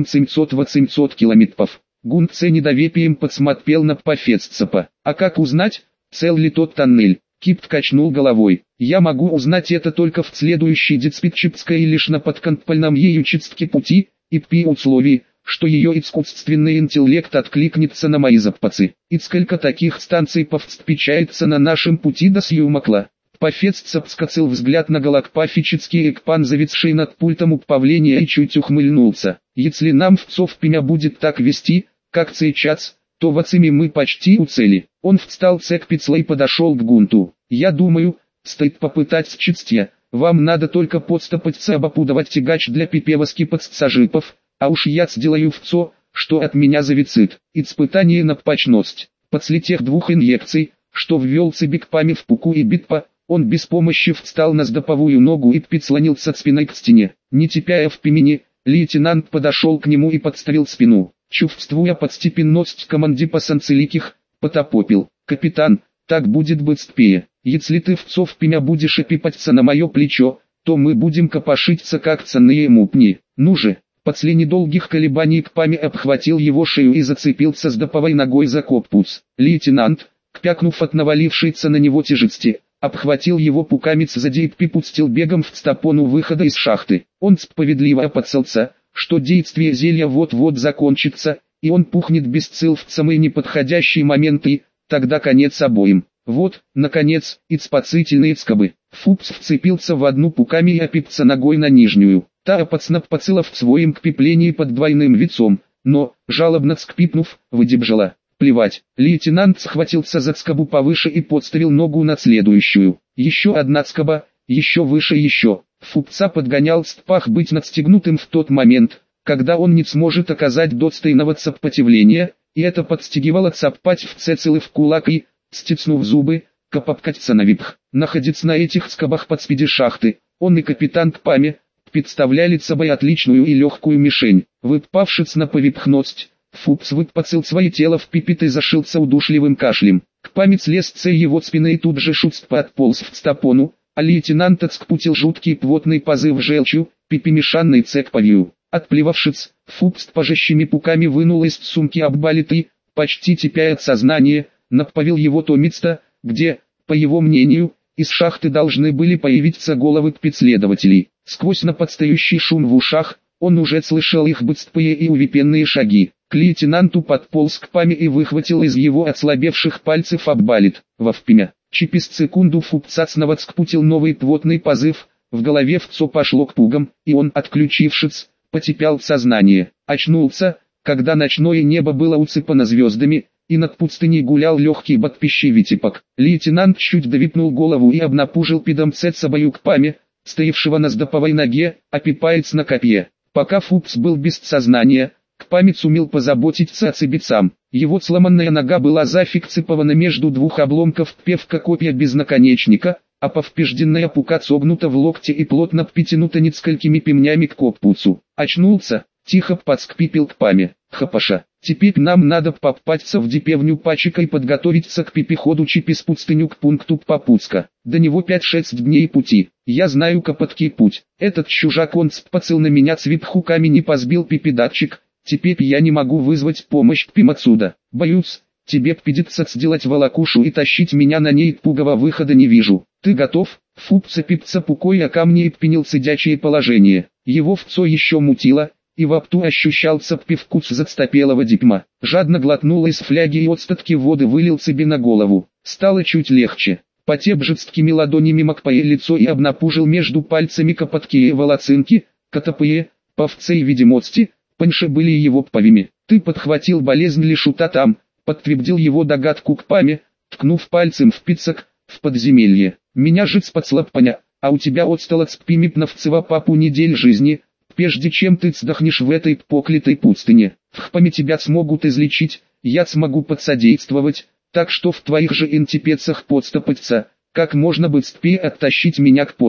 700 километров. Гунт с недоверием подсмотрел на Пафеццепа. А как узнать, цел ли тот тоннель? Кипт качнул головой. Я могу узнать это только в следующей диспетчерской и лишь на подконтрольном ею чистке пути, и при условии, что ее искусственный интеллект откликнется на мои запасы. И сколько таких станций повстречается на нашем пути до Сьюмакла? Пафеццеп скосил взгляд на галактофический экпан, зависший над пультом управления, и чуть ухмыльнулся. Если нам в Цовпиня будет так вести, как сейчас, то в Ациме мы почти у цели. Он встал с экпицла и подошел к Гунту. Я думаю, стоит попытать счастья. Вам надо только подступаться обопудовать тягач для пипевоски подсажипов, а уж я сделаю все, что от меня зависит. Испытание на прочность. После тех 2 инъекций, что ввел Цибикпами в Пуку и Битпа, он без помощи встал на сдоповую ногу и прислонился спиной к стене. Не тепяя в пимени, лейтенант подошел к нему и подставил спину. Чувствуя подстепенность командипа Санцеликих, потопопил. «Капитан, так будет быстрее. Если ты в Цовпиня будешь опипаться на мое плечо, то мы будем копошиться как ценные мупни. Ну же!» После недолгих колебаний Кпами обхватил его шею и зацепился сдоповой ногой за коппуц. Лейтенант, кпякнув от навалившейся на него тяжести, обхватил его пукамец сзади и припустил бегом в стопону выхода из шахты. Он справедливо опасался, что действие зелья вот-вот закончится, и он пухнет без цел в самый неподходящий момент, и тогда конец обоим. Вот, наконец, и спасительные скобы. Фупс вцепился в одну пуками и опипся ногой на нижнюю. Та опацнапацила в своем кпиплении под двойным вицом, но, жалобно скпипнув, выдержала. Плевать. Лейтенант схватился за скобу повыше и подставил ногу на следующую. Еще одна скоба, еще выше, еще. Фупца подгонял стпах быть надстегнутым в тот момент, когда он не сможет оказать достойного сопротивления, и это подстегивало цапать в цецелы в кулак и, стиснув зубы, копапкаться на випх. Находиться на этих скобах под спиде шахты, он и капитан Кпами представляли собой отличную и легкую мишень. Выпавшись на повипхность, Фупс выпацал свое тело в пипит и зашился удушливым кашлем. Кпами слез с его спины и тут же шустпа отполз в стопону, а лейтенант отскпутил жуткий плотный позыв желчью, пипимешанной цекповью. Отплевавшись, Фупс пожащими пуками вынул из сумки оббалитый, почти тепя от сознания, направил его то место, где, по его мнению, из шахты должны были появиться головы преследователей. Сквозь наподстающий шум в ушах, он уже слышал их быстрые и увипенные шаги. К лейтенанту подполз Кпами и выхватил из его ослабевших пальцев оббалит. Вовпимя. Через секунду Фупца снова скпутил новый плотный позыв, в голове все пошло к пугам, и он, отключившись, потепял в сознание. Очнулся, когда ночное небо было усыпано звездами, и над пустыней гулял легкий бодпищий витипок. Лейтенант чуть довипнул голову и обнапужил пидомцет собою Кпами, стоявшего на сдоповой ноге, опипается на копье. Пока Фупс был без сознания, Кпами сумел позаботиться о цибицам. Его сломанная нога была зафиксирована между 2 обломков певка копья без наконечника, а поврежденная пука согнута в локте и плотно притянута несколькими пемнями к коппуцу. Очнулся, тихо подскпипил Кпами. Хапаша, теперь нам надо попасться в деревню Пачика и подготовиться к пипиходу через пустыню к пункту попутска. До него 5-6 дней пути. Я знаю копоткий путь. Этот чужак он спацал на меня цвипху камень и позбил пипидатчик. Теперь я не могу вызвать помощь пим отсюда. Боюсь, тебе придется сделать волокушу и тащить меня на ней, пугого выхода не вижу. Ты готов? Фупца пипца пукой о камне и пенил сидячее положение. Его вцо еще мутило, и во рту ощущался привкус зацтопелого дипма. Жадно глотнул из фляги и остатки воды вылил себе на голову. Стало чуть легче. Потеп жесткими ладонями макпае лицо и обнапужил между пальцами копоткие волоцинки, котопые, по всей видимости, паньше были его повими. Ты подхватил болезнь лишута там, подтвердил его догадку Кпами, ткнув пальцем в пиццак, в подземелье. Меня жить подслабпаня, а у тебя отстало цпимипновцева папу недель жизни, прежде чем ты сдохнешь в этой поклятой пустыне. В Хпаме тебя смогут излечить, я смогу подсодействовать, так что в твоих же интипецах подступаться, как можно быстрее оттащить меня к посту.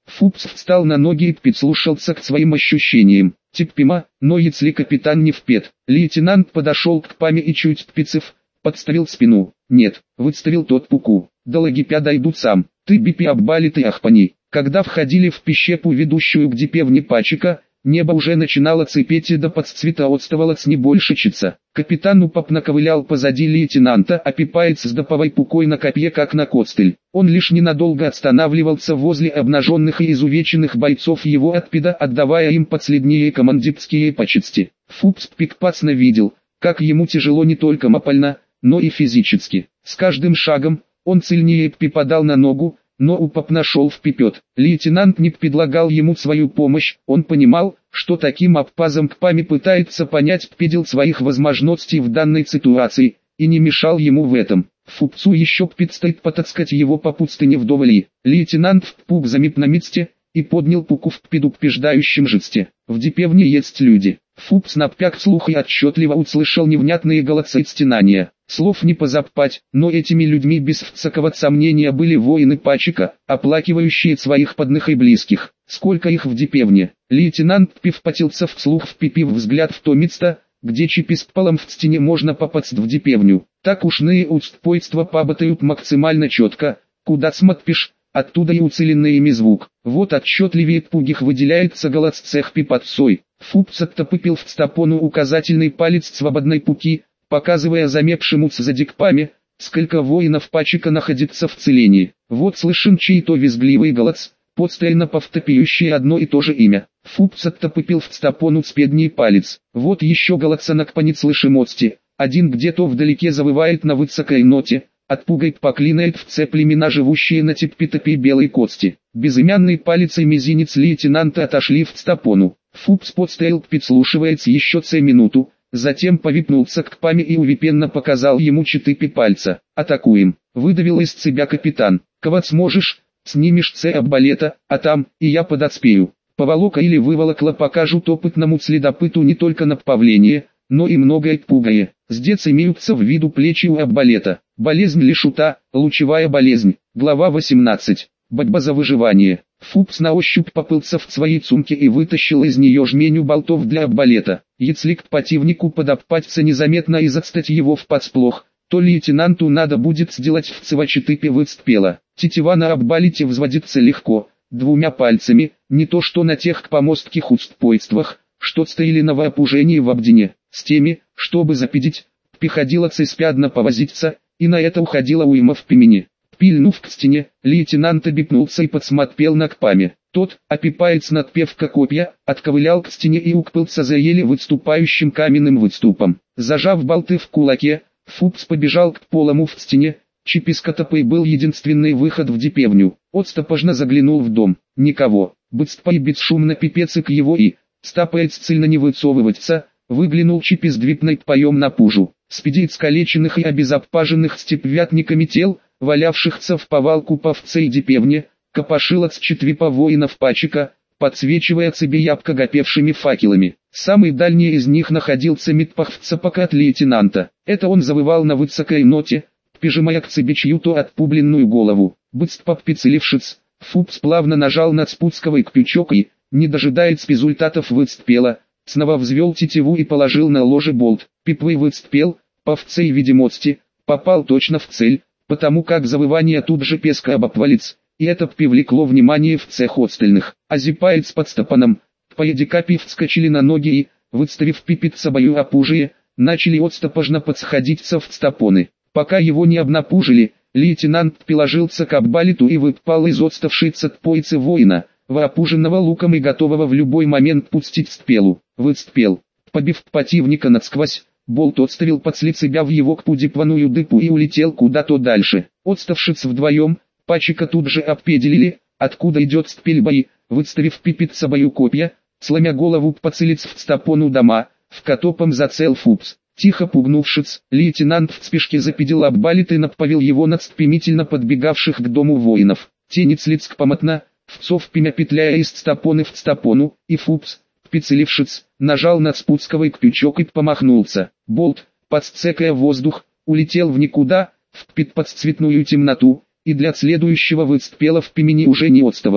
Фупс встал на ноги и прислушался к своим ощущениям. Типпима, но если капитан не впет. Лейтенант подошел к Паме и чуть пицев, подставил спину. Нет, выставил тот пуку. До лагипя дойдут сам. Ты бипи оббалит и ахпани. Когда входили в пещеру, ведущую к дипевне Пачика, небо уже начинало цепеть и до подцветоотставалось не больше часа. Капитан упап наковылял позади лейтенанта, опипаясь с доповой пукой на копье как на костыль. Он лишь ненадолго останавливался возле обнаженных и изувеченных бойцов его отпида, отдавая им последние командирские почести. Фупс прекрасно видел, как ему тяжело не только морально, но и физически. С каждым шагом он сильнее припадал на ногу, но упап нашел в пипет. Лейтенант не предлагал ему свою помощь, он понимал, что таким обпазом Кпами пытается понять предел своих возможностей в данной ситуации, и не мешал ему в этом. Фупцу еще предстоит потаскать его по пустыне вдоволь. Лейтенант впук замип на месте и поднял пуку в предупреждающем жесте. В дипевне есть люди. Фупс напряг слух и отчетливо услышал невнятные голоса и стенания. Слов не позапать, но этими людьми без всякого сомнения были воины Пачика, оплакивающие своих подных и близких. Сколько их в дипевне? Лейтенант пивпотился вслух, впипив взгляд в то место, где чипи с полом в стене можно попасть в дипевню. Так ушные устойства побатают максимально четко, куда смотришь, оттуда и уцеленный ими звук. Вот отчетливее пугих выделяется голос цех пипотцой. Фупс оттопыпил в стопону указательный палец свободной пуки, показывая замепшему за дикпами, сколько воинов Пачика находится в целении. Вот слышен чей-то визгливый голос, постоянно повторяющий одно и то же имя. Фупс оттопыпил в стопону спедний палец. Вот еще голосанок по неслышимости. Один где-то вдалеке завывает на высокой ноте, отпугает поклинает в цепь племена, живущие на типпитопе белой кости. Безымянный палец и мизинец лейтенанта отошли в стопону. Фупс подстоял, прислушиваясь еще минуту, затем повипнулся к Паме и увипенно показал ему 4 пальца. «Атакуем!» — выдавил из себя капитан. «Ковать сможешь, снимешь арбалета, а там, и я подоспею». Поволока или выволокла покажут опытному следопыту не только направление, но и многое пугае. Здесь имеются в виду плечи у арбалета. Болезнь Лешута, лучевая болезнь. Глава 18. Борьба за выживание. Фупс на ощупь попылся в своей сумке и вытащил из нее жменю болтов для арбалета. Если к противнику подопаться незаметно и застать его в подсплох, то лейтенанту надо будет сделать в цевачетыпе выстпела. Тетива на арбалете взводится легко, 2 пальцами, не то что на тех помостких устойствах, что стояли на вооружении в Абдине. С теми, чтобы запидеть, приходилось испрядно повозиться, и на это уходила уйма в пимени. Пильнув к стене, лейтенант обипнулся и подсмотрел на Кпаме. Тот, опипаясь надпевка копья, отковылял к стене и укрылся за еле выступающим каменным выступом. Зажав болты в кулаке, Фупс побежал к полому в стене. Чипи с Катапой был единственный выход в дипевню. Отстопожно заглянул в дом. Никого. Быстро и бесшумно пипец и к его и, стапаясь цельно не выцовываться, выглянул Чипи с двипной поем на пужу. Спиди искалеченных и обезопаженных степвятниками тел, валявшихся в повалку по всей дипевне, копошилось 4 воинов Пачика, подсвечивая себе ябко гопевшими факелами. Самый дальний из них находился медпах в цапака от лейтенанта. Это он завывал на высокой ноте, прижимая к себе чью-то отпубленную голову. Быстро прицелившись, Фупс плавно нажал на спусковой крючок и, не дожидаясь результатов, выстрела, снова взвел тетиву и положил на ложе болт. Пипвей выстрел, по всей видимости, попал точно в цель, потому как завывание тут же песка обопвалится, и это привлекло внимание в цех остальных. Азипаец под стопаном, поедикапи вскочили на ноги и, выставив пипец собою опужие, начали отстопожно подсходиться в стопоны. Пока его не обнапужили, лейтенант приложился к арбалету и выпал из отставшей цепойцы воина, воопуженного луком и готового в любой момент пустить стрелу. Выстрел. Побив противника насквозь, болт отставил под себя в его кпудипваную дыпу и улетел куда-то дальше. Отставшись вдвоем, Пачика тут же обпеделили, откуда идет стрельба и, выставив пипец собою копья, сломя голову поцелиться в стопону дома, в котопом зацел Фупс. Тихо пугнувшись, лейтенант в спешке запидел арбалет и направил его на стремительно подбегавших к дому воинов. Тенец лиц помотна, вцов пимя петляя из стопоны в стопону, и Фупс, прицелившись, нажал на спусковой крючок и помахнулся. Болт, подсцекая воздух, улетел в никуда, в подцветную темноту, и для следующего выстрела в пимени уже не оставалось.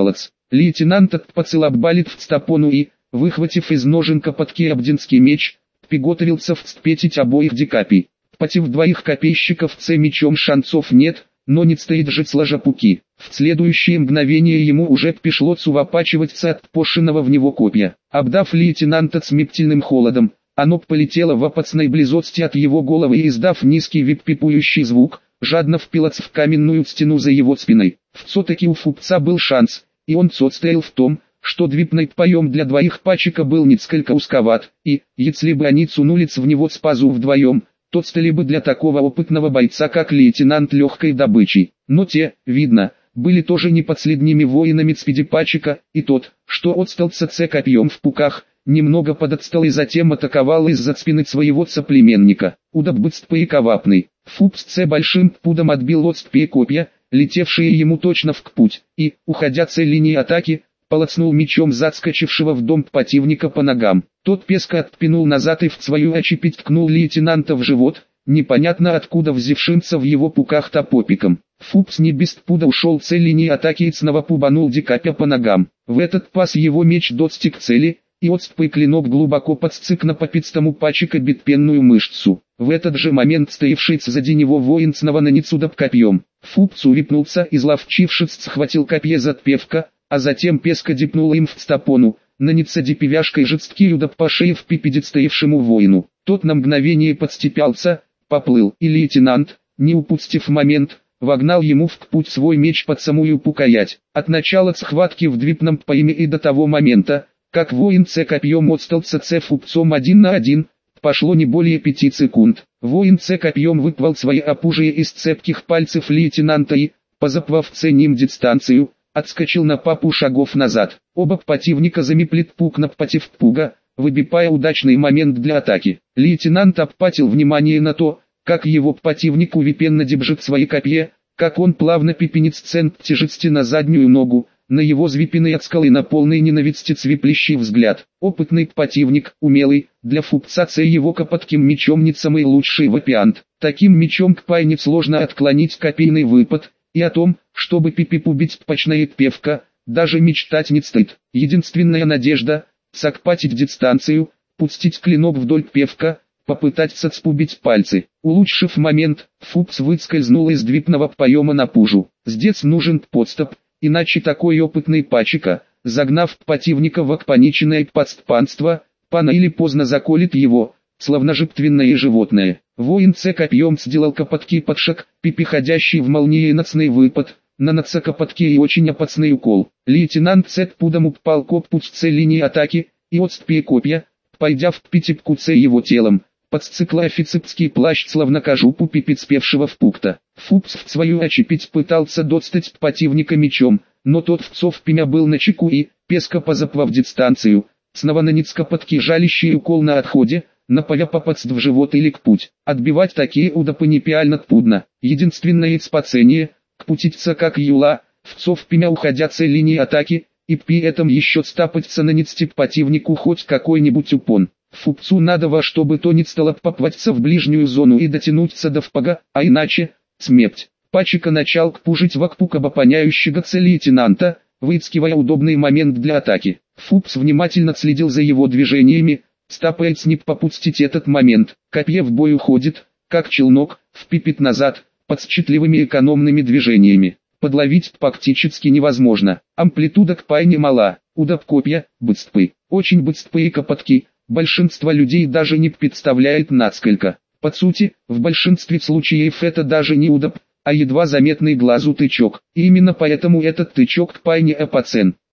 Лейтенант отпацал оббалит в стапону и, выхватив из ножен копотки абдинский меч, приготовился вцепетить обоих дикапий. Против двоих копейщиков мечом шансов нет, но не стоит же сложа пуки. В следующее мгновение ему уже пришлось увопачиваться от пошенного в него копья. Обдав лейтенанта смертельным холодом, оно полетело в опасной близости от его головы и, издав низкий вип-пипующий звук, жадно впилось в каменную стену за его спиной. Все-таки у фупца был шанс, и он состоял в том, что двипный поем для двоих пачека был несколько узковат, и, если бы они сунулись в него с пазу вдвоем, то стали бы для такого опытного бойца, как лейтенант, легкой добычей. Но те, видно, были тоже не последними воинами спидипачика, и тот, что отстался копьем в пуках, немного подотстал и затем атаковал из-за спины своего соплеменника. Удоб быстро и ковапный. Фупс большим пудом отбил от спи копья, летевшие ему точно в путь, и, уходя с линии атаки, полоснул мечом заскочившего в дом противника по ногам. Тот песко отпинул назад и в свою очепить ткнул лейтенанта в живот, непонятно откуда взявшимся в его пуках топопиком. Фупс не без пуда ушел с линии атаки и снова пубанул дикапя по ногам. В этот пас его меч достиг цели, и отспый клинок глубоко подсцик на попицтому пачека битпенную мышцу. В этот же момент стоявший сзади него воин снова нанес удар копьем. Фупс урипнулся, изловчившись схватил копье за отпевка, а затем песко дипнул им в стапону, нанеся дипевяшкой жесткий удар по шее в пипедит стоявшему воину. Тот на мгновение подстепялся, поплыл, и лейтенант, не упустив момент, вогнал ему в путь свой меч под самую пукоять. От начала схватки в двипном поиме и до того момента, как воин копьем отстался фупцом 1 на 1, пошло не более 5 секунд. Воин копьем выпал свои опужие из цепких пальцев лейтенанта и, позапвав ним дистанцию, отскочил на пару шагов назад. Оба противника замеплет пук напротив пуга, выбивая удачный момент для атаки. Лейтенант обратил внимание на то, как его противник увипенно держит свои копья, как он плавно пипенит цент тяжести на заднюю ногу, на его звипиной от скалы на полной ненависти цвиплющий взгляд. Опытный противник, умелый, для фупца его копотким мечом не самый лучший вариант. Таким мечом к пайне сложно отклонить копейный выпад, и о том, чтобы пипипубить пачная певка, даже мечтать не стоит. Единственная надежда – сокпатить дистанцию, пустить клинок вдоль певка, попытаться спубить пальцы. Улучшив момент, фупс выскользнул из двипного поема на пужу. Здесь нужен подступ, иначе такой опытный пачека, загнав противника в окпаниченное подступанство, рано или поздно заколет его, словно жертвенное животное. Воин копьем сделал копотки под шаг, переходящий в молниеносный выпад, нанося копотки и очень опасный укол. Лейтенант пудом упал к опутце линии атаки, и отступи копья, пойдя в пятипку его телом, подсцикла офицерский плащ словно кожупу пипецпевшего в пукта. Фупс в свою очепить пытался достать противника мечом, но тот вцов пимя был на чеку и, песко позапвав дистанцию, снова нанес копотки жалящий укол на отходе, напавя попасть в живот или к путь. Отбивать такие удапы не пиально трудно. Единственное спасение – кпутиться как юла, вцов пимя уходя с линии атаки, и при этом еще стапаться нанести противнику хоть какой-нибудь упон. Фупцу надо во чтобы то не стало попадаться в ближнюю зону и дотянуться до впага, а иначе – смерть. Пачека начал кпужить вокруг обопоняющего лейтенанта, выискивая удобный момент для атаки. Фупс внимательно следил за его движениями, стапаясь не попустить этот момент. Копье в бой уходит, как челнок, впипит назад, под счетливыми экономными движениями. Подловить практически невозможно. Амплитуда к пайне мала, удап копья, быстрый, очень быстрые копотки. Большинство людей даже не представляет насколько. По сути, в большинстве случаев это даже не удап, а едва заметный глазу тычок. И именно поэтому этот тычок к пайне опасен.